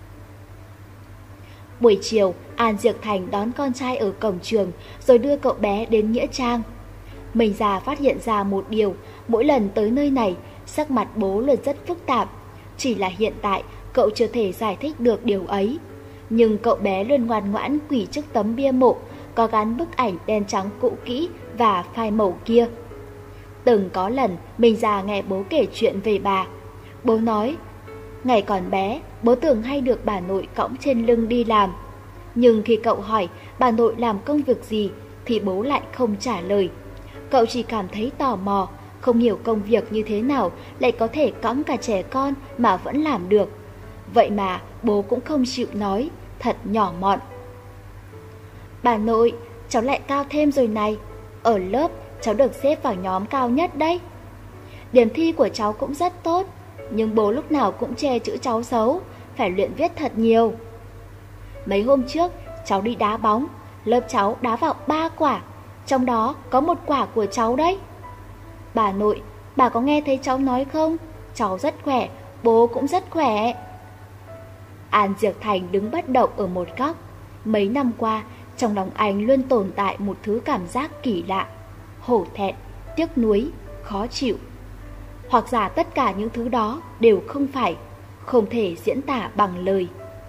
Buổi chiều, An Diệc Thành đón con trai ở cổng trường rồi đưa cậu bé đến nghĩa trang. Mình già phát hiện ra một điều, mỗi lần tới nơi này, sắc mặt bố luôn rất phức tạp. Chỉ là hiện tại, cậu chưa thể giải thích được điều ấy. Nhưng cậu bé luôn ngoan ngoãn quỳ trước tấm bia mộ, có gắn bức ảnh đen trắng cũ kỹ và phai màu kia. Từng có lần, mình già nghe bố kể chuyện về bà. Bố nói, ngày còn bé, bố thường hay được bà nội cõng trên lưng đi làm. Nhưng khi cậu hỏi bà nội làm công việc gì, thì bố lại không trả lời. Cậu chỉ cảm thấy tò mò, không hiểu công việc như thế nào lại có thể cõng cả trẻ con mà vẫn làm được. Vậy mà bố cũng không chịu nói, thật nhỏ mọn. Bà nội, cháu lại cao thêm rồi này. Ở lớp, cháu được xếp vào nhóm cao nhất đấy. Điểm thi của cháu cũng rất tốt, nhưng bố lúc nào cũng chê chữ cháu xấu, phải luyện viết thật nhiều. Mấy hôm trước, cháu đi đá bóng, lớp cháu đá vào ba quả, trong đó có một quả của cháu đấy. Bà nội, bà có nghe thấy cháu nói không? Cháu rất khỏe, bố cũng rất khỏe. An Diệc Thành đứng bất động ở một góc. Mấy năm qua, trong lòng anh luôn tồn tại một thứ cảm giác kỳ lạ, hổ thẹn, tiếc nuối, khó chịu. Hoặc giả tất cả những thứ đó đều không phải, không thể diễn tả bằng lời.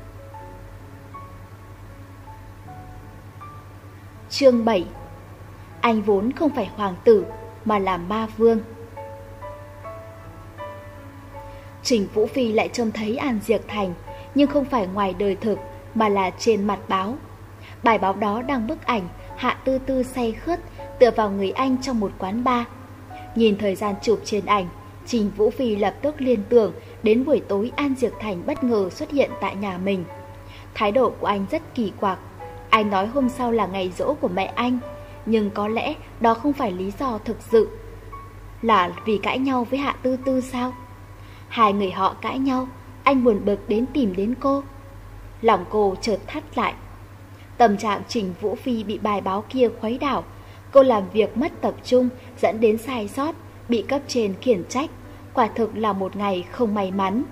Chương bảy. Anh vốn không phải hoàng tử, mà là ma vương. Trình Vũ Phi lại trông thấy An Diệc Thành, nhưng không phải ngoài đời thực, mà là trên mặt báo. Bài báo đó đăng bức ảnh Hạ Tư Tư say khướt tựa vào người anh trong một quán bar. Nhìn thời gian chụp trên ảnh, Trình Vũ Phi lập tức liên tưởng đến buổi tối An Diệc Thành bất ngờ xuất hiện tại nhà mình. Thái độ của anh rất kỳ quặc. Anh nói hôm sau là ngày giỗ của mẹ anh, nhưng có lẽ đó không phải lý do thực sự. Là vì cãi nhau với Hạ Tư Tư sao? Hai người họ cãi nhau, anh buồn bực đến tìm đến cô. Lòng cô chợt thắt lại. Tâm trạng Trình Vũ Phi bị bài báo kia khuấy đảo. Cô làm việc mất tập trung, dẫn đến sai sót, bị cấp trên khiển trách. Quả thực là một ngày không may mắn.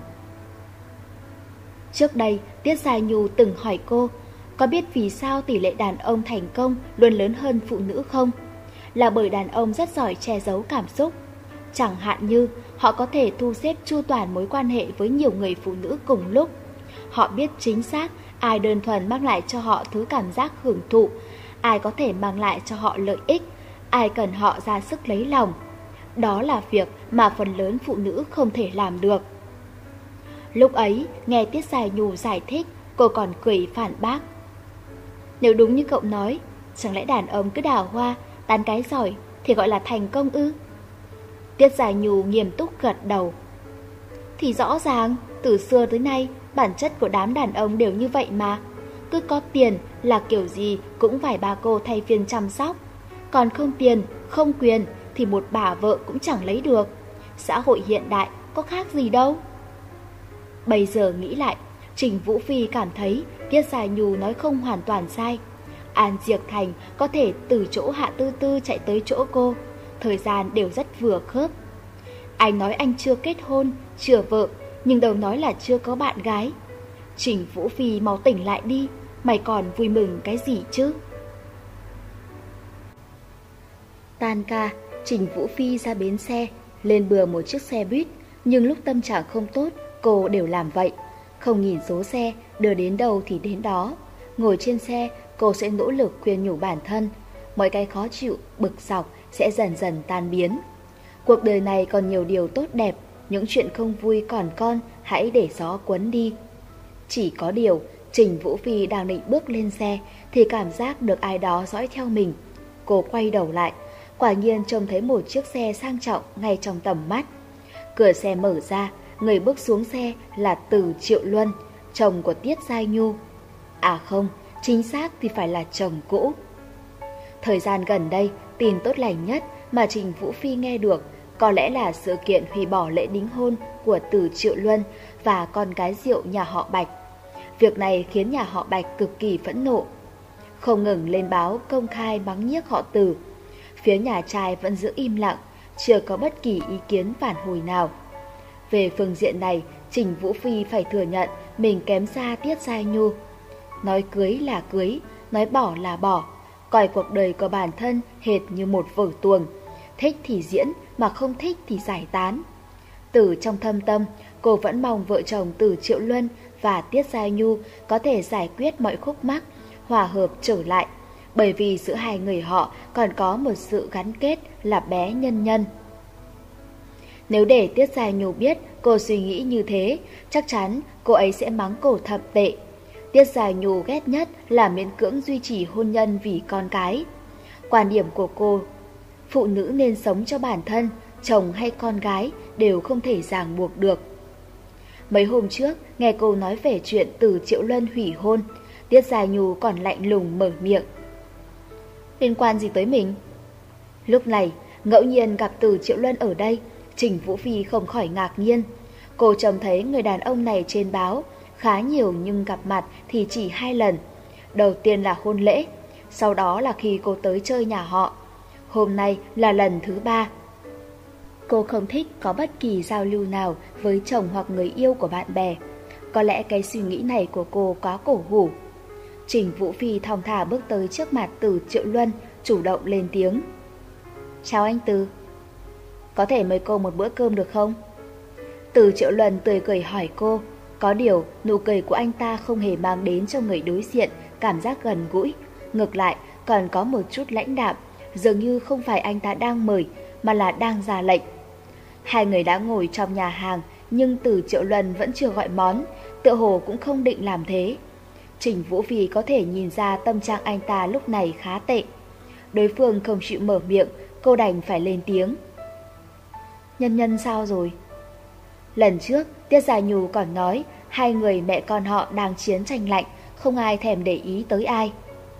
Trước đây, Tiết Giai Nhu từng hỏi cô, có biết vì sao tỷ lệ đàn ông thành công luôn lớn hơn phụ nữ không? Là bởi đàn ông rất giỏi che giấu cảm xúc. Chẳng hạn như họ có thể thu xếp chu toàn mối quan hệ với nhiều người phụ nữ cùng lúc. Họ biết chính xác ai đơn thuần mang lại cho họ thứ cảm giác hưởng thụ, ai có thể mang lại cho họ lợi ích, ai cần họ ra sức lấy lòng. Đó là việc mà phần lớn phụ nữ không thể làm được. Lúc ấy, nghe Tiết Giai Nhu giải thích, cô còn cười phản bác. Nếu đúng như cậu nói, chẳng lẽ đàn ông cứ đào hoa, Tán cái giỏi thì gọi là thành công ư? Tiết Giai Nhu nghiêm túc gật đầu. Thì rõ ràng, từ xưa tới nay, bản chất của đám đàn ông đều như vậy mà. Cứ có tiền là kiểu gì cũng phải bà cô thay phiên chăm sóc. Còn không tiền, không quyền thì một bà vợ cũng chẳng lấy được. Xã hội hiện đại có khác gì đâu. Bây giờ nghĩ lại, Trình Vũ Phi cảm thấy Tiết Giai Nhu nói không hoàn toàn sai. An Diệc Thành có thể từ chỗ Hạ Tư Tư chạy tới chỗ cô, thời gian đều rất vừa khớp. Anh nói anh chưa kết hôn, chưa vợ, nhưng đâu nói là chưa có bạn gái. Trình Vũ Phi mau tỉnh lại đi, mày còn vui mừng cái gì chứ? Tan ca, Trình Vũ Phi ra bến xe, lên bừa một chiếc xe buýt, nhưng lúc tâm trạng không tốt, cô đều làm vậy. Không nhìn số xe, đưa đến đâu thì đến đó. Ngồi trên xe, cô sẽ nỗ lực khuyên nhủ bản thân. Mọi cái khó chịu, bực dọc sẽ dần dần tan biến. Cuộc đời này còn nhiều điều tốt đẹp, những chuyện không vui còn con, hãy để gió cuốn đi. Chỉ có điều, Trình Vũ Phi đang định bước lên xe, thì cảm giác được ai đó dõi theo mình. Cô quay đầu lại, quả nhiên trông thấy một chiếc xe sang trọng ngay trong tầm mắt. Cửa xe mở ra, người bước xuống xe là Từ Triệu Luân, chồng của Tiết Giai Nhu. À không, chính xác thì phải là chồng cũ. Thời gian gần đây, tin tốt lành nhất mà Trình Vũ Phi nghe được có lẽ là sự kiện hủy bỏ lễ đính hôn của Từ Triệu Luân và con gái rượu nhà họ Bạch. Việc này khiến nhà họ Bạch cực kỳ phẫn nộ, không ngừng lên báo công khai mắng nhiếc họ Từ. Phía nhà trai vẫn giữ im lặng, chưa có bất kỳ ý kiến phản hồi nào. Về phương diện này, Trình Vũ Phi phải thừa nhận mình kém xa Tiết Giai Nhu. Nói cưới là cưới, nói bỏ là bỏ, coi cuộc đời của bản thân hệt như một vở tuồng, thích thì diễn mà không thích thì giải tán. Từ trong thâm tâm, cô vẫn mong vợ chồng Từ Triệu Luân và Tiết Giai Nhu có thể giải quyết mọi khúc mắc, hòa hợp trở lại, bởi vì giữa hai người họ còn có một sự gắn kết là bé Nhân Nhân. Nếu để Tiết Giai Nhu biết cô suy nghĩ như thế, chắc chắn cô ấy sẽ mắng cô thậm tệ. Tiết Giai Nhu ghét nhất là miễn cưỡng duy trì hôn nhân vì con cái. Quan điểm của cô, phụ nữ nên sống cho bản thân, chồng hay con gái đều không thể ràng buộc được. Mấy hôm trước, nghe cô nói về chuyện Từ Triệu Luân hủy hôn, Tiết Giai Nhu còn lạnh lùng mở miệng. Liên quan gì tới mình? Lúc này, ngẫu nhiên gặp Từ Triệu Luân ở đây, Trình Vũ Phi không khỏi ngạc nhiên. Cô trông thấy người đàn ông này trên báo khá nhiều nhưng gặp mặt thì chỉ hai lần. Đầu tiên là hôn lễ, sau đó là khi cô tới chơi nhà họ. Hôm nay là lần thứ ba. Cô không thích có bất kỳ giao lưu nào với chồng hoặc người yêu của bạn bè. Có lẽ cái suy nghĩ này của cô quá cổ hủ. Trình Vũ Phi thong thả bước tới trước mặt Từ Triệu Luân, chủ động lên tiếng. Chào anh Từ. Có thể mời cô một bữa cơm được không? Từ Triệu Luân tươi cười hỏi cô. Có điều, nụ cười của anh ta không hề mang đến cho người đối diện cảm giác gần gũi. Ngược lại, còn có một chút lãnh đạm, dường như không phải anh ta đang mời, mà là đang ra lệnh. Hai người đã ngồi trong nhà hàng, nhưng Từ Triệu Luân vẫn chưa gọi món, tựa hồ cũng không định làm thế. Trình Vũ Phi có thể nhìn ra tâm trạng anh ta lúc này khá tệ. Đối phương không chịu mở miệng, cô đành phải lên tiếng. Nhân Nhân sao rồi? Lần trước, Tiết Giai Nhu còn nói hai người mẹ con họ đang chiến tranh lạnh, không ai thèm để ý tới ai.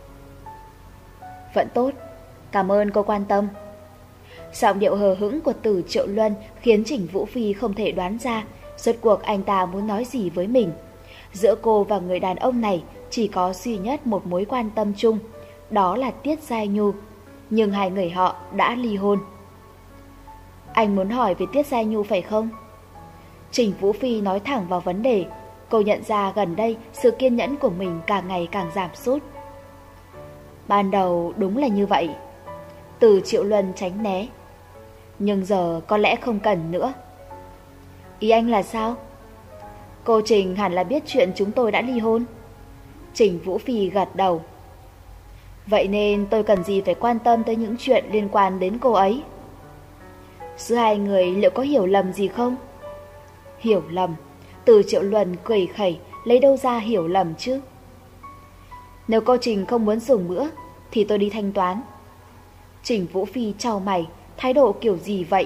Vẫn tốt, cảm ơn cô quan tâm. Giọng điệu hờ hững của Từ Triệu Luân khiến Trình Vũ Phi không thể đoán ra rốt cuộc anh ta muốn nói gì với mình. Giữa cô và người đàn ông này chỉ có duy nhất một mối quan tâm chung, đó là Tiết Giai Nhu, nhưng hai người họ đã ly hôn. Anh muốn hỏi về Tiết Giai Nhu phải không? Trình Vũ Phi nói thẳng vào vấn đề. Cô nhận ra gần đây sự kiên nhẫn của mình càng ngày càng giảm sút. Ban đầu đúng là như vậy. Từ Triệu Luân tránh né. Nhưng giờ có lẽ không cần nữa. Ý anh là sao? Cô Trình hẳn là biết chuyện chúng tôi đã ly hôn. Trình Vũ Phi gật đầu. Vậy nên tôi cần gì phải quan tâm tới những chuyện liên quan đến cô ấy? Giữa hai người liệu có hiểu lầm gì không? Hiểu lầm? Từ Triệu Luân cười khẩy, lấy đâu ra hiểu lầm chứ? Nếu cô Trình không muốn dùng bữa thì tôi đi thanh toán. Trình Vũ Phi chau mày, thái độ kiểu gì vậy?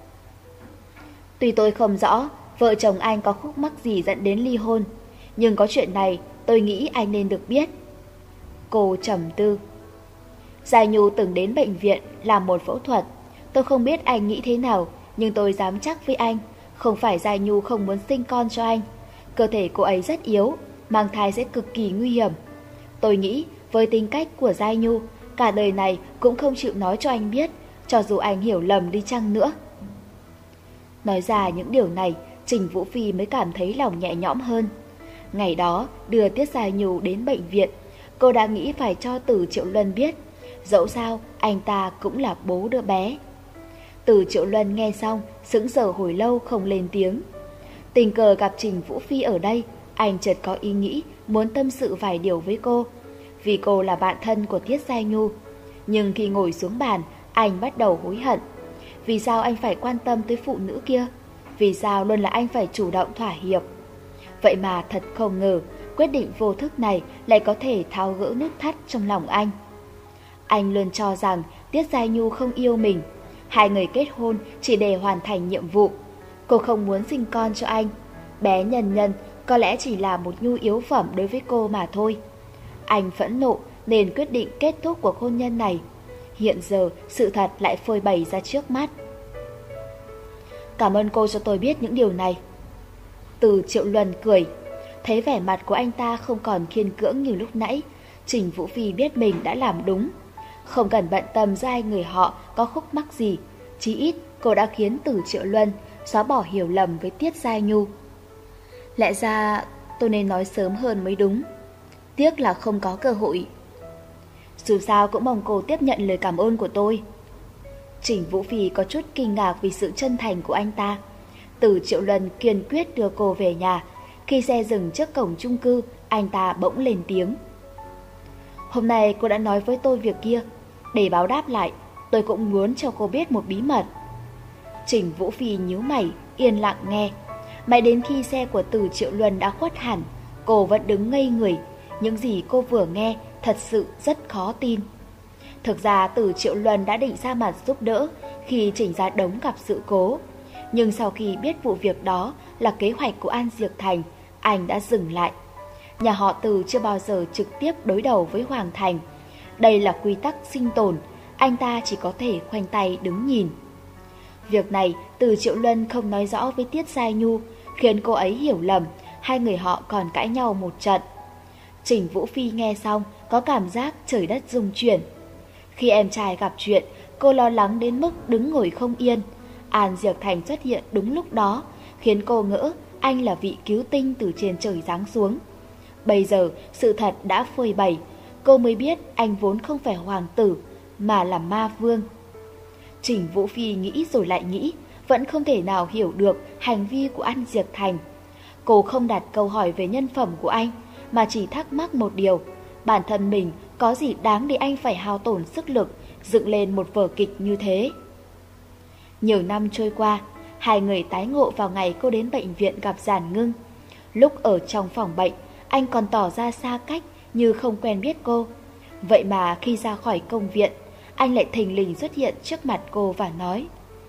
Tuy tôi không rõ vợ chồng anh có khúc mắc gì dẫn đến ly hôn, nhưng có chuyện này tôi nghĩ anh nên được biết. Cô trầm tư. Giai Nhu từng đến bệnh viện làm một phẫu thuật. Tôi không biết anh nghĩ thế nào, nhưng tôi dám chắc với anh, không phải Giai Nhu không muốn sinh con cho anh. Cơ thể cô ấy rất yếu, mang thai sẽ cực kỳ nguy hiểm. Tôi nghĩ với tính cách của Giai Nhu, cả đời này cũng không chịu nói cho anh biết, cho dù anh hiểu lầm đi chăng nữa. Nói ra những điều này, Trình Vũ Phi mới cảm thấy lòng nhẹ nhõm hơn. Ngày đó đưa Tiết Giai Nhu đến bệnh viện, cô đã nghĩ phải cho Từ Triệu Luân biết, dẫu sao anh ta cũng là bố đứa bé. Từ Triệu Luân nghe xong, sững sờ hồi lâu không lên tiếng. Tình cờ gặp Trình Vũ Phi ở đây, anh chợt có ý nghĩ muốn tâm sự vài điều với cô, vì cô là bạn thân của Tiết Giai Nhu. Nhưng khi ngồi xuống bàn, anh bắt đầu hối hận. Vì sao anh phải quan tâm tới phụ nữ kia? Vì sao luôn là anh phải chủ động thỏa hiệp? Vậy mà thật không ngờ, quyết định vô thức này lại có thể tháo gỡ nút thắt trong lòng anh. Anh luôn cho rằng Tiết Giai Nhu không yêu mình. Hai người kết hôn chỉ để hoàn thành nhiệm vụ. Cô không muốn sinh con cho anh. Bé Nhân Nhân có lẽ chỉ là một nhu yếu phẩm đối với cô mà thôi. Anh phẫn nộ nên quyết định kết thúc cuộc hôn nhân này. Hiện giờ sự thật lại phơi bày ra trước mắt. Cảm ơn cô cho tôi biết những điều này. Từ Triệu Luân cười. Thấy vẻ mặt của anh ta không còn khiên cưỡng như lúc nãy, Trình Vũ Phi biết mình đã làm đúng. Không cần bận tâm ra hai người họ có khúc mắc gì, chí ít cô đã khiến Từ Triệu Luân xóa bỏ hiểu lầm với Tiết Giai Nhu. Lẽ ra tôi nên nói sớm hơn mới đúng, tiếc là không có cơ hội. Dù sao cũng mong cô tiếp nhận lời cảm ơn của tôi. Trình Vũ Phi có chút kinh ngạc vì sự chân thành của anh ta. Từ Triệu Luân kiên quyết đưa cô về nhà. Khi xe dừng trước cổng chung cư, anh ta bỗng lên tiếng. Hôm nay cô đã nói với tôi việc kia. Để báo đáp lại, tôi cũng muốn cho cô biết một bí mật. Trình Vũ Phi nhíu mày, yên lặng nghe. Mãi đến khi xe của Từ Triệu Luân đã khuất hẳn, cô vẫn đứng ngây người. Những gì cô vừa nghe thật sự rất khó tin. Thực ra Từ Triệu Luân đã định ra mặt giúp đỡ khi Trình Gia Đống gặp sự cố. Nhưng sau khi biết vụ việc đó là kế hoạch của An Diệc Thành, anh đã dừng lại. Nhà họ Từ chưa bao giờ trực tiếp đối đầu với Hoàng Thành. Đây là quy tắc sinh tồn, anh ta chỉ có thể khoanh tay đứng nhìn. Việc này Từ Triệu Luân không nói rõ với Tiết Giai Nhu, khiến cô ấy hiểu lầm, hai người họ còn cãi nhau một trận. Trình Vũ Phi nghe xong có cảm giác trời đất rung chuyển. Khi em trai gặp chuyện, cô lo lắng đến mức đứng ngồi không yên. An Diệc Thành xuất hiện đúng lúc đó, khiến cô ngỡ anh là vị cứu tinh từ trên trời giáng xuống. Bây giờ sự thật đã phơi bày, cô mới biết anh vốn không phải hoàng tử, mà là ma vương. Trình Vũ Phi nghĩ rồi lại nghĩ, vẫn không thể nào hiểu được hành vi của An Diệc Thành. Cô không đặt câu hỏi về nhân phẩm của anh, mà chỉ thắc mắc một điều, bản thân mình có gì đáng để anh phải hao tổn sức lực dựng lên một vở kịch như thế. Nhiều năm trôi qua, hai người tái ngộ vào ngày cô đến bệnh viện gặp Giản Ngưng. Lúc ở trong phòng bệnh, anh còn tỏ ra xa cách như không quen biết cô. Vậy mà khi ra khỏi công viện, anh lại thình lình xuất hiện trước mặt cô và nói: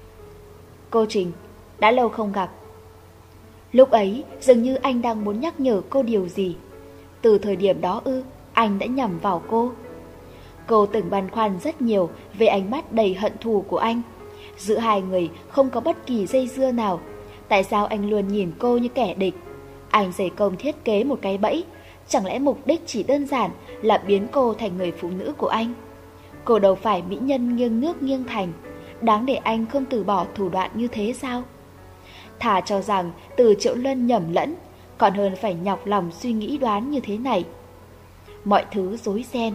Cô Trình, đã lâu không gặp. Lúc ấy dường như anh đang muốn nhắc nhở cô điều gì. Từ thời điểm đó ư, anh đã nhầm vào cô. Cô từng băn khoăn rất nhiều về ánh mắt đầy hận thù của anh. Giữa hai người không có bất kỳ dây dưa nào. Tại sao anh luôn nhìn cô như kẻ địch? Anh dày công thiết kế một cái bẫy. Chẳng lẽ mục đích chỉ đơn giản là biến cô thành người phụ nữ của anh? Cô đâu phải mỹ nhân nghiêng nước nghiêng thành, đáng để anh không từ bỏ thủ đoạn như thế sao? Thà cho rằng Từ Triệu Luân nhầm lẫn, còn hơn phải nhọc lòng suy nghĩ đoán như thế này. Mọi thứ rối ren.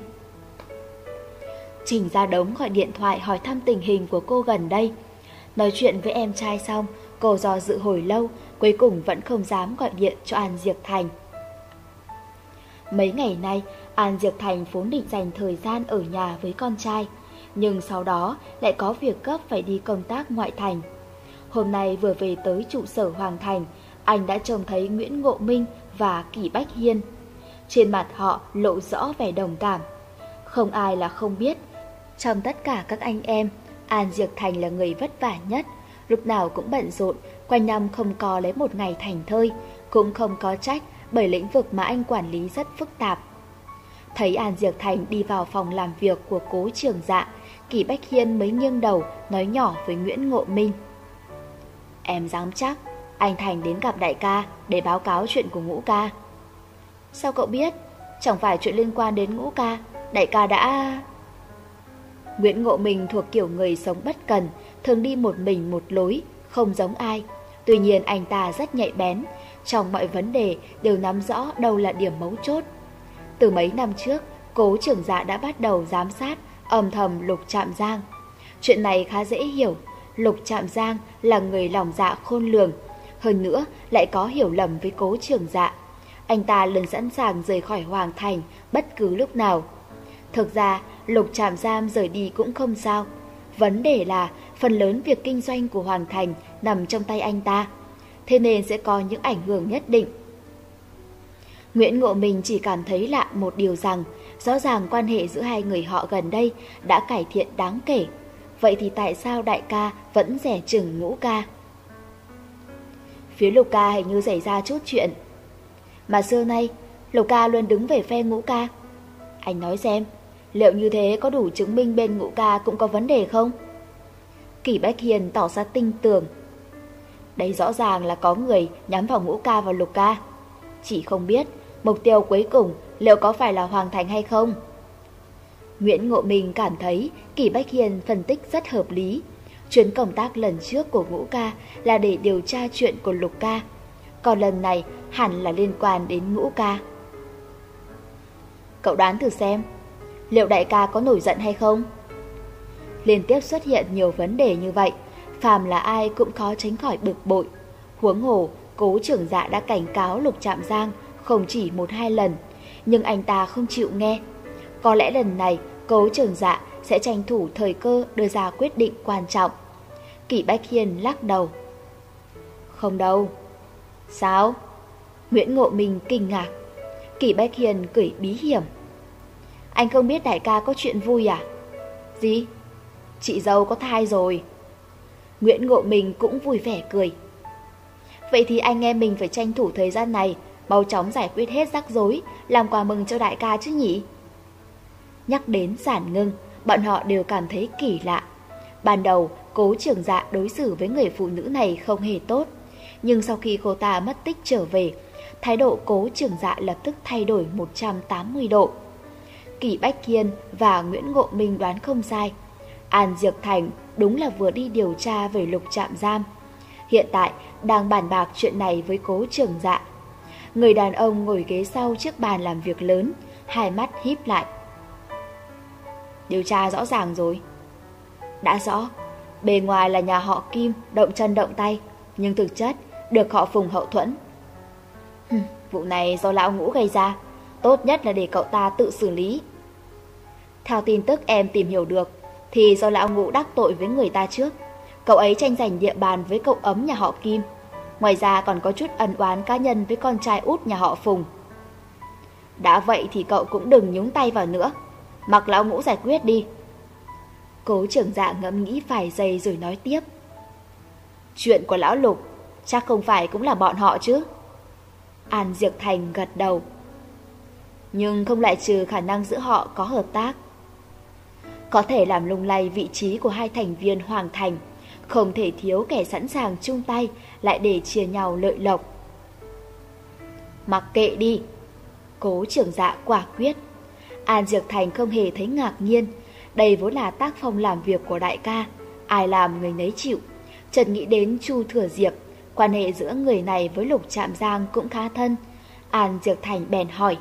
Trình Gia Đống gọi điện thoại hỏi thăm tình hình của cô gần đây. Nói chuyện với em trai xong, cô do dự hồi lâu, cuối cùng vẫn không dám gọi điện cho An Diệc Thành. Mấy ngày nay, An Diệc Thành vốn định dành thời gian ở nhà với con trai, nhưng sau đó lại có việc gấp phải đi công tác ngoại thành. Hôm nay vừa về tới trụ sở Hoàng Thành, anh đã trông thấy Nguyễn Ngộ Minh và Kỷ Bách Hiên. Trên mặt họ lộ rõ vẻ đồng cảm. Không ai là không biết, Trong tất cả các anh em, An Diệp Thành là người vất vả nhất, lúc nào cũng bận rộn, quanh năm không có lấy một ngày thành thơi, cũng không có trách bởi lĩnh vực mà anh quản lý rất phức tạp. Thấy An Diệp Thành đi vào phòng làm việc của Cố Trường Dạ, Kỷ Bách Hiên mới nghiêng đầu nói nhỏ với Nguyễn Ngộ Minh. Em dám chắc anh Thành đến gặp đại ca để báo cáo chuyện của Ngũ ca. Sao cậu biết? Chẳng phải chuyện liên quan đến Ngũ ca, đại ca đã... Nguyễn Ngộ Minh thuộc kiểu người sống bất cần, thường đi một mình một lối, không giống ai. Tuy nhiên anh ta rất nhạy bén, trong mọi vấn đề đều nắm rõ đâu là điểm mấu chốt. Từ mấy năm trước, Cố Trường Dạ đã bắt đầu giám sát, âm thầm Lục Trạm Giang. Chuyện này khá dễ hiểu, Lục Trạm Giang là người lòng dạ khôn lường, hơn nữa lại có hiểu lầm với Cố Trường Dạ. Anh ta luôn sẵn sàng rời khỏi Hoàng Thành bất cứ lúc nào. Thực ra, Lục Trạm Giang rời đi cũng không sao. Vấn đề là phần lớn việc kinh doanh của Hoàng Thành nằm trong tay anh ta, thế nên sẽ có những ảnh hưởng nhất định. Nguyễn Ngộ Minh chỉ cảm thấy lạ một điều rằng, rõ ràng quan hệ giữa hai người họ gần đây đã cải thiện đáng kể. Vậy thì tại sao đại ca vẫn dè chừng Ngũ ca? Phía Lục ca hình như xảy ra chút chuyện. Mà xưa nay, Lục ca luôn đứng về phe Ngũ ca. Anh nói xem, liệu như thế có đủ chứng minh bên Ngũ ca cũng có vấn đề không? Kỷ Bách Hiền tỏ ra tinh tường. Đây rõ ràng là có người nhắm vào Ngũ ca và Lục ca. Chỉ không biết mục tiêu cuối cùng liệu có phải là Hoàng Thành hay không? Nguyễn Ngộ Minh cảm thấy Kỷ Bách Hiền phân tích rất hợp lý. Chuyến công tác lần trước của Ngũ ca là để điều tra chuyện của Lục ca, còn lần này hẳn là liên quan đến Ngũ ca. Cậu đoán thử xem, liệu đại ca có nổi giận hay không? Liên tiếp xuất hiện nhiều vấn đề như vậy, phàm là ai cũng khó tránh khỏi bực bội. Huống hồ, Cố Trường Dạ đã cảnh cáo Lục Trạm Giang không chỉ một hai lần, nhưng anh ta không chịu nghe. Có lẽ lần này Cố Trường Dạ sẽ tranh thủ thời cơ đưa ra quyết định quan trọng. Kỷ Bách Hiên lắc đầu. Không đâu. Sao? Nguyễn Ngộ Minh kinh ngạc. Kỷ Bách Hiên cười bí hiểm. Anh không biết đại ca có chuyện vui à? Gì? Chị dâu có thai rồi. Nguyễn Ngộ Minh cũng vui vẻ cười. Vậy thì anh em mình phải tranh thủ thời gian này, mau chóng giải quyết hết rắc rối, làm quà mừng cho đại ca chứ nhỉ? Nhắc đến Giản Ngưng, bọn họ đều cảm thấy kỳ lạ. Ban đầu, Cố Trường Dạ đối xử với người phụ nữ này không hề tốt, nhưng sau khi cô ta mất tích trở về, thái độ Cố Trường Dạ lập tức thay đổi một trăm tám mươi độ. Kỷ Bách Hiên và Nguyễn Ngộ Minh đoán không sai. An Diệp Thành đúng là vừa đi điều tra về Lục Trạm Giam, hiện tại đang bàn bạc chuyện này với Cố Trường Dạ. Người đàn ông ngồi ghế sau chiếc bàn làm việc lớn, hai mắt híp lại. Điều tra rõ ràng rồi. Đã rõ, bề ngoài là nhà họ Kim động chân động tay, nhưng thực chất được họ Phùng hậu thuẫn. Hừm, vụ này do lão Ngũ gây ra, tốt nhất là để cậu ta tự xử lý. Theo tin tức em tìm hiểu được, thì do lão Ngũ đắc tội với người ta trước, cậu ấy tranh giành địa bàn với cậu ấm nhà họ Kim. Ngoài ra còn có chút ân oán cá nhân với con trai út nhà họ Phùng. Đã vậy thì cậu cũng đừng nhúng tay vào nữa, mặc lão Ngũ giải quyết đi. Cố Trường Dạ ngẫm nghĩ vài giây rồi nói tiếp. Chuyện của lão Lục chắc không phải cũng là bọn họ chứ? An Diệp Thành gật đầu. Nhưng không loại trừ khả năng giữa họ có hợp tác, có thể làm lung lay vị trí của hai thành viên Hoàng Thành. Không thể thiếu kẻ sẵn sàng chung tay lại để chia nhau lợi lộc. Mặc kệ đi. Cố Trường Dạ quả quyết. An Diệp Thành không hề thấy ngạc nhiên. Đây vốn là tác phong làm việc của đại ca, ai làm người nấy chịu. Chợt nghĩ đến Chu Thừa Diệp, quan hệ giữa người này với Lục Trạm Giang cũng khá thân. An Diệp Thành bèn hỏi.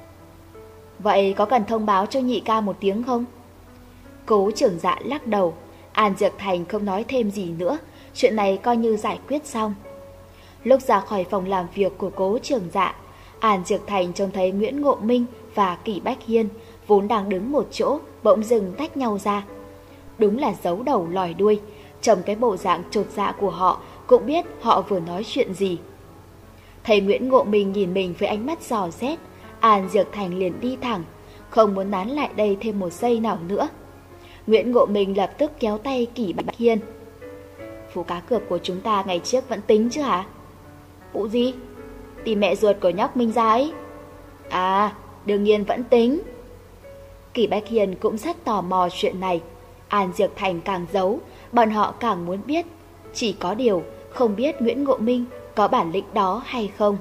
Vậy có cần thông báo cho nhị ca một tiếng không? Cố Trường Dạ lắc đầu. An Diệp Thành không nói thêm gì nữa, chuyện này coi như giải quyết xong. Lúc ra khỏi phòng làm việc của Cố Trường Dạ, An Diệp Thành trông thấy Nguyễn Ngộ Minh và Kỷ Bách Hiên vốn đang đứng một chỗ, bỗng dừng tách nhau ra. Đúng là giấu đầu lòi đuôi, trông cái bộ dạng chột dạ của họ cũng biết họ vừa nói chuyện gì. Thấy Nguyễn Ngộ Minh nhìn mình với ánh mắt dò xét, An Diệp Thành liền đi thẳng, không muốn nán lại đây thêm một giây nào nữa. Nguyễn Ngộ Minh lập tức kéo tay Kỷ Bạch Hiên. Vụ cá cược của chúng ta ngày trước vẫn tính chứ hả? Vụ gì? Tìm mẹ ruột của nhóc Minh ra ấy. À, đương nhiên vẫn tính. Kỷ Bạch Hiên cũng rất tò mò chuyện này. An Diệp Thành càng giấu, bọn họ càng muốn biết. Chỉ có điều không biết Nguyễn Ngộ Minh có bản lĩnh đó hay không.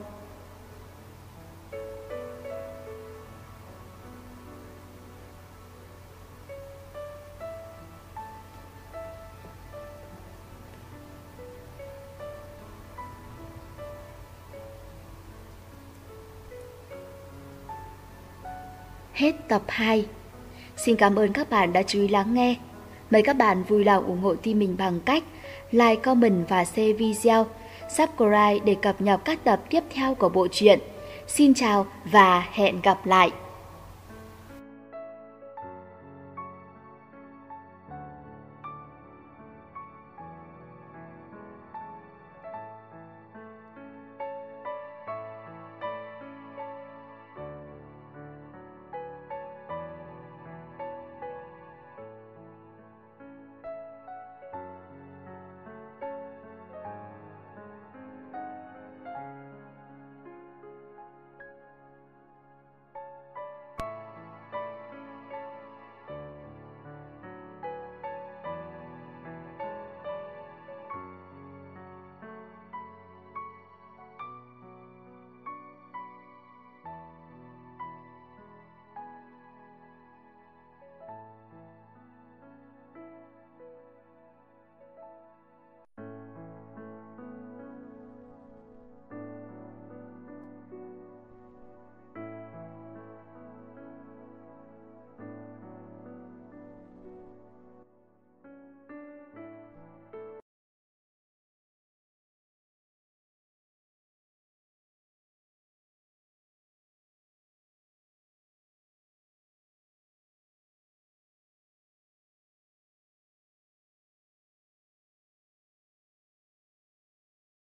Hết tập hai. Xin cảm ơn các bạn đã chú ý lắng nghe. Mời các bạn vui lòng ủng hộ team mình bằng cách like, comment và share video, subscribe để cập nhật các tập tiếp theo của bộ truyện. Xin chào và hẹn gặp lại!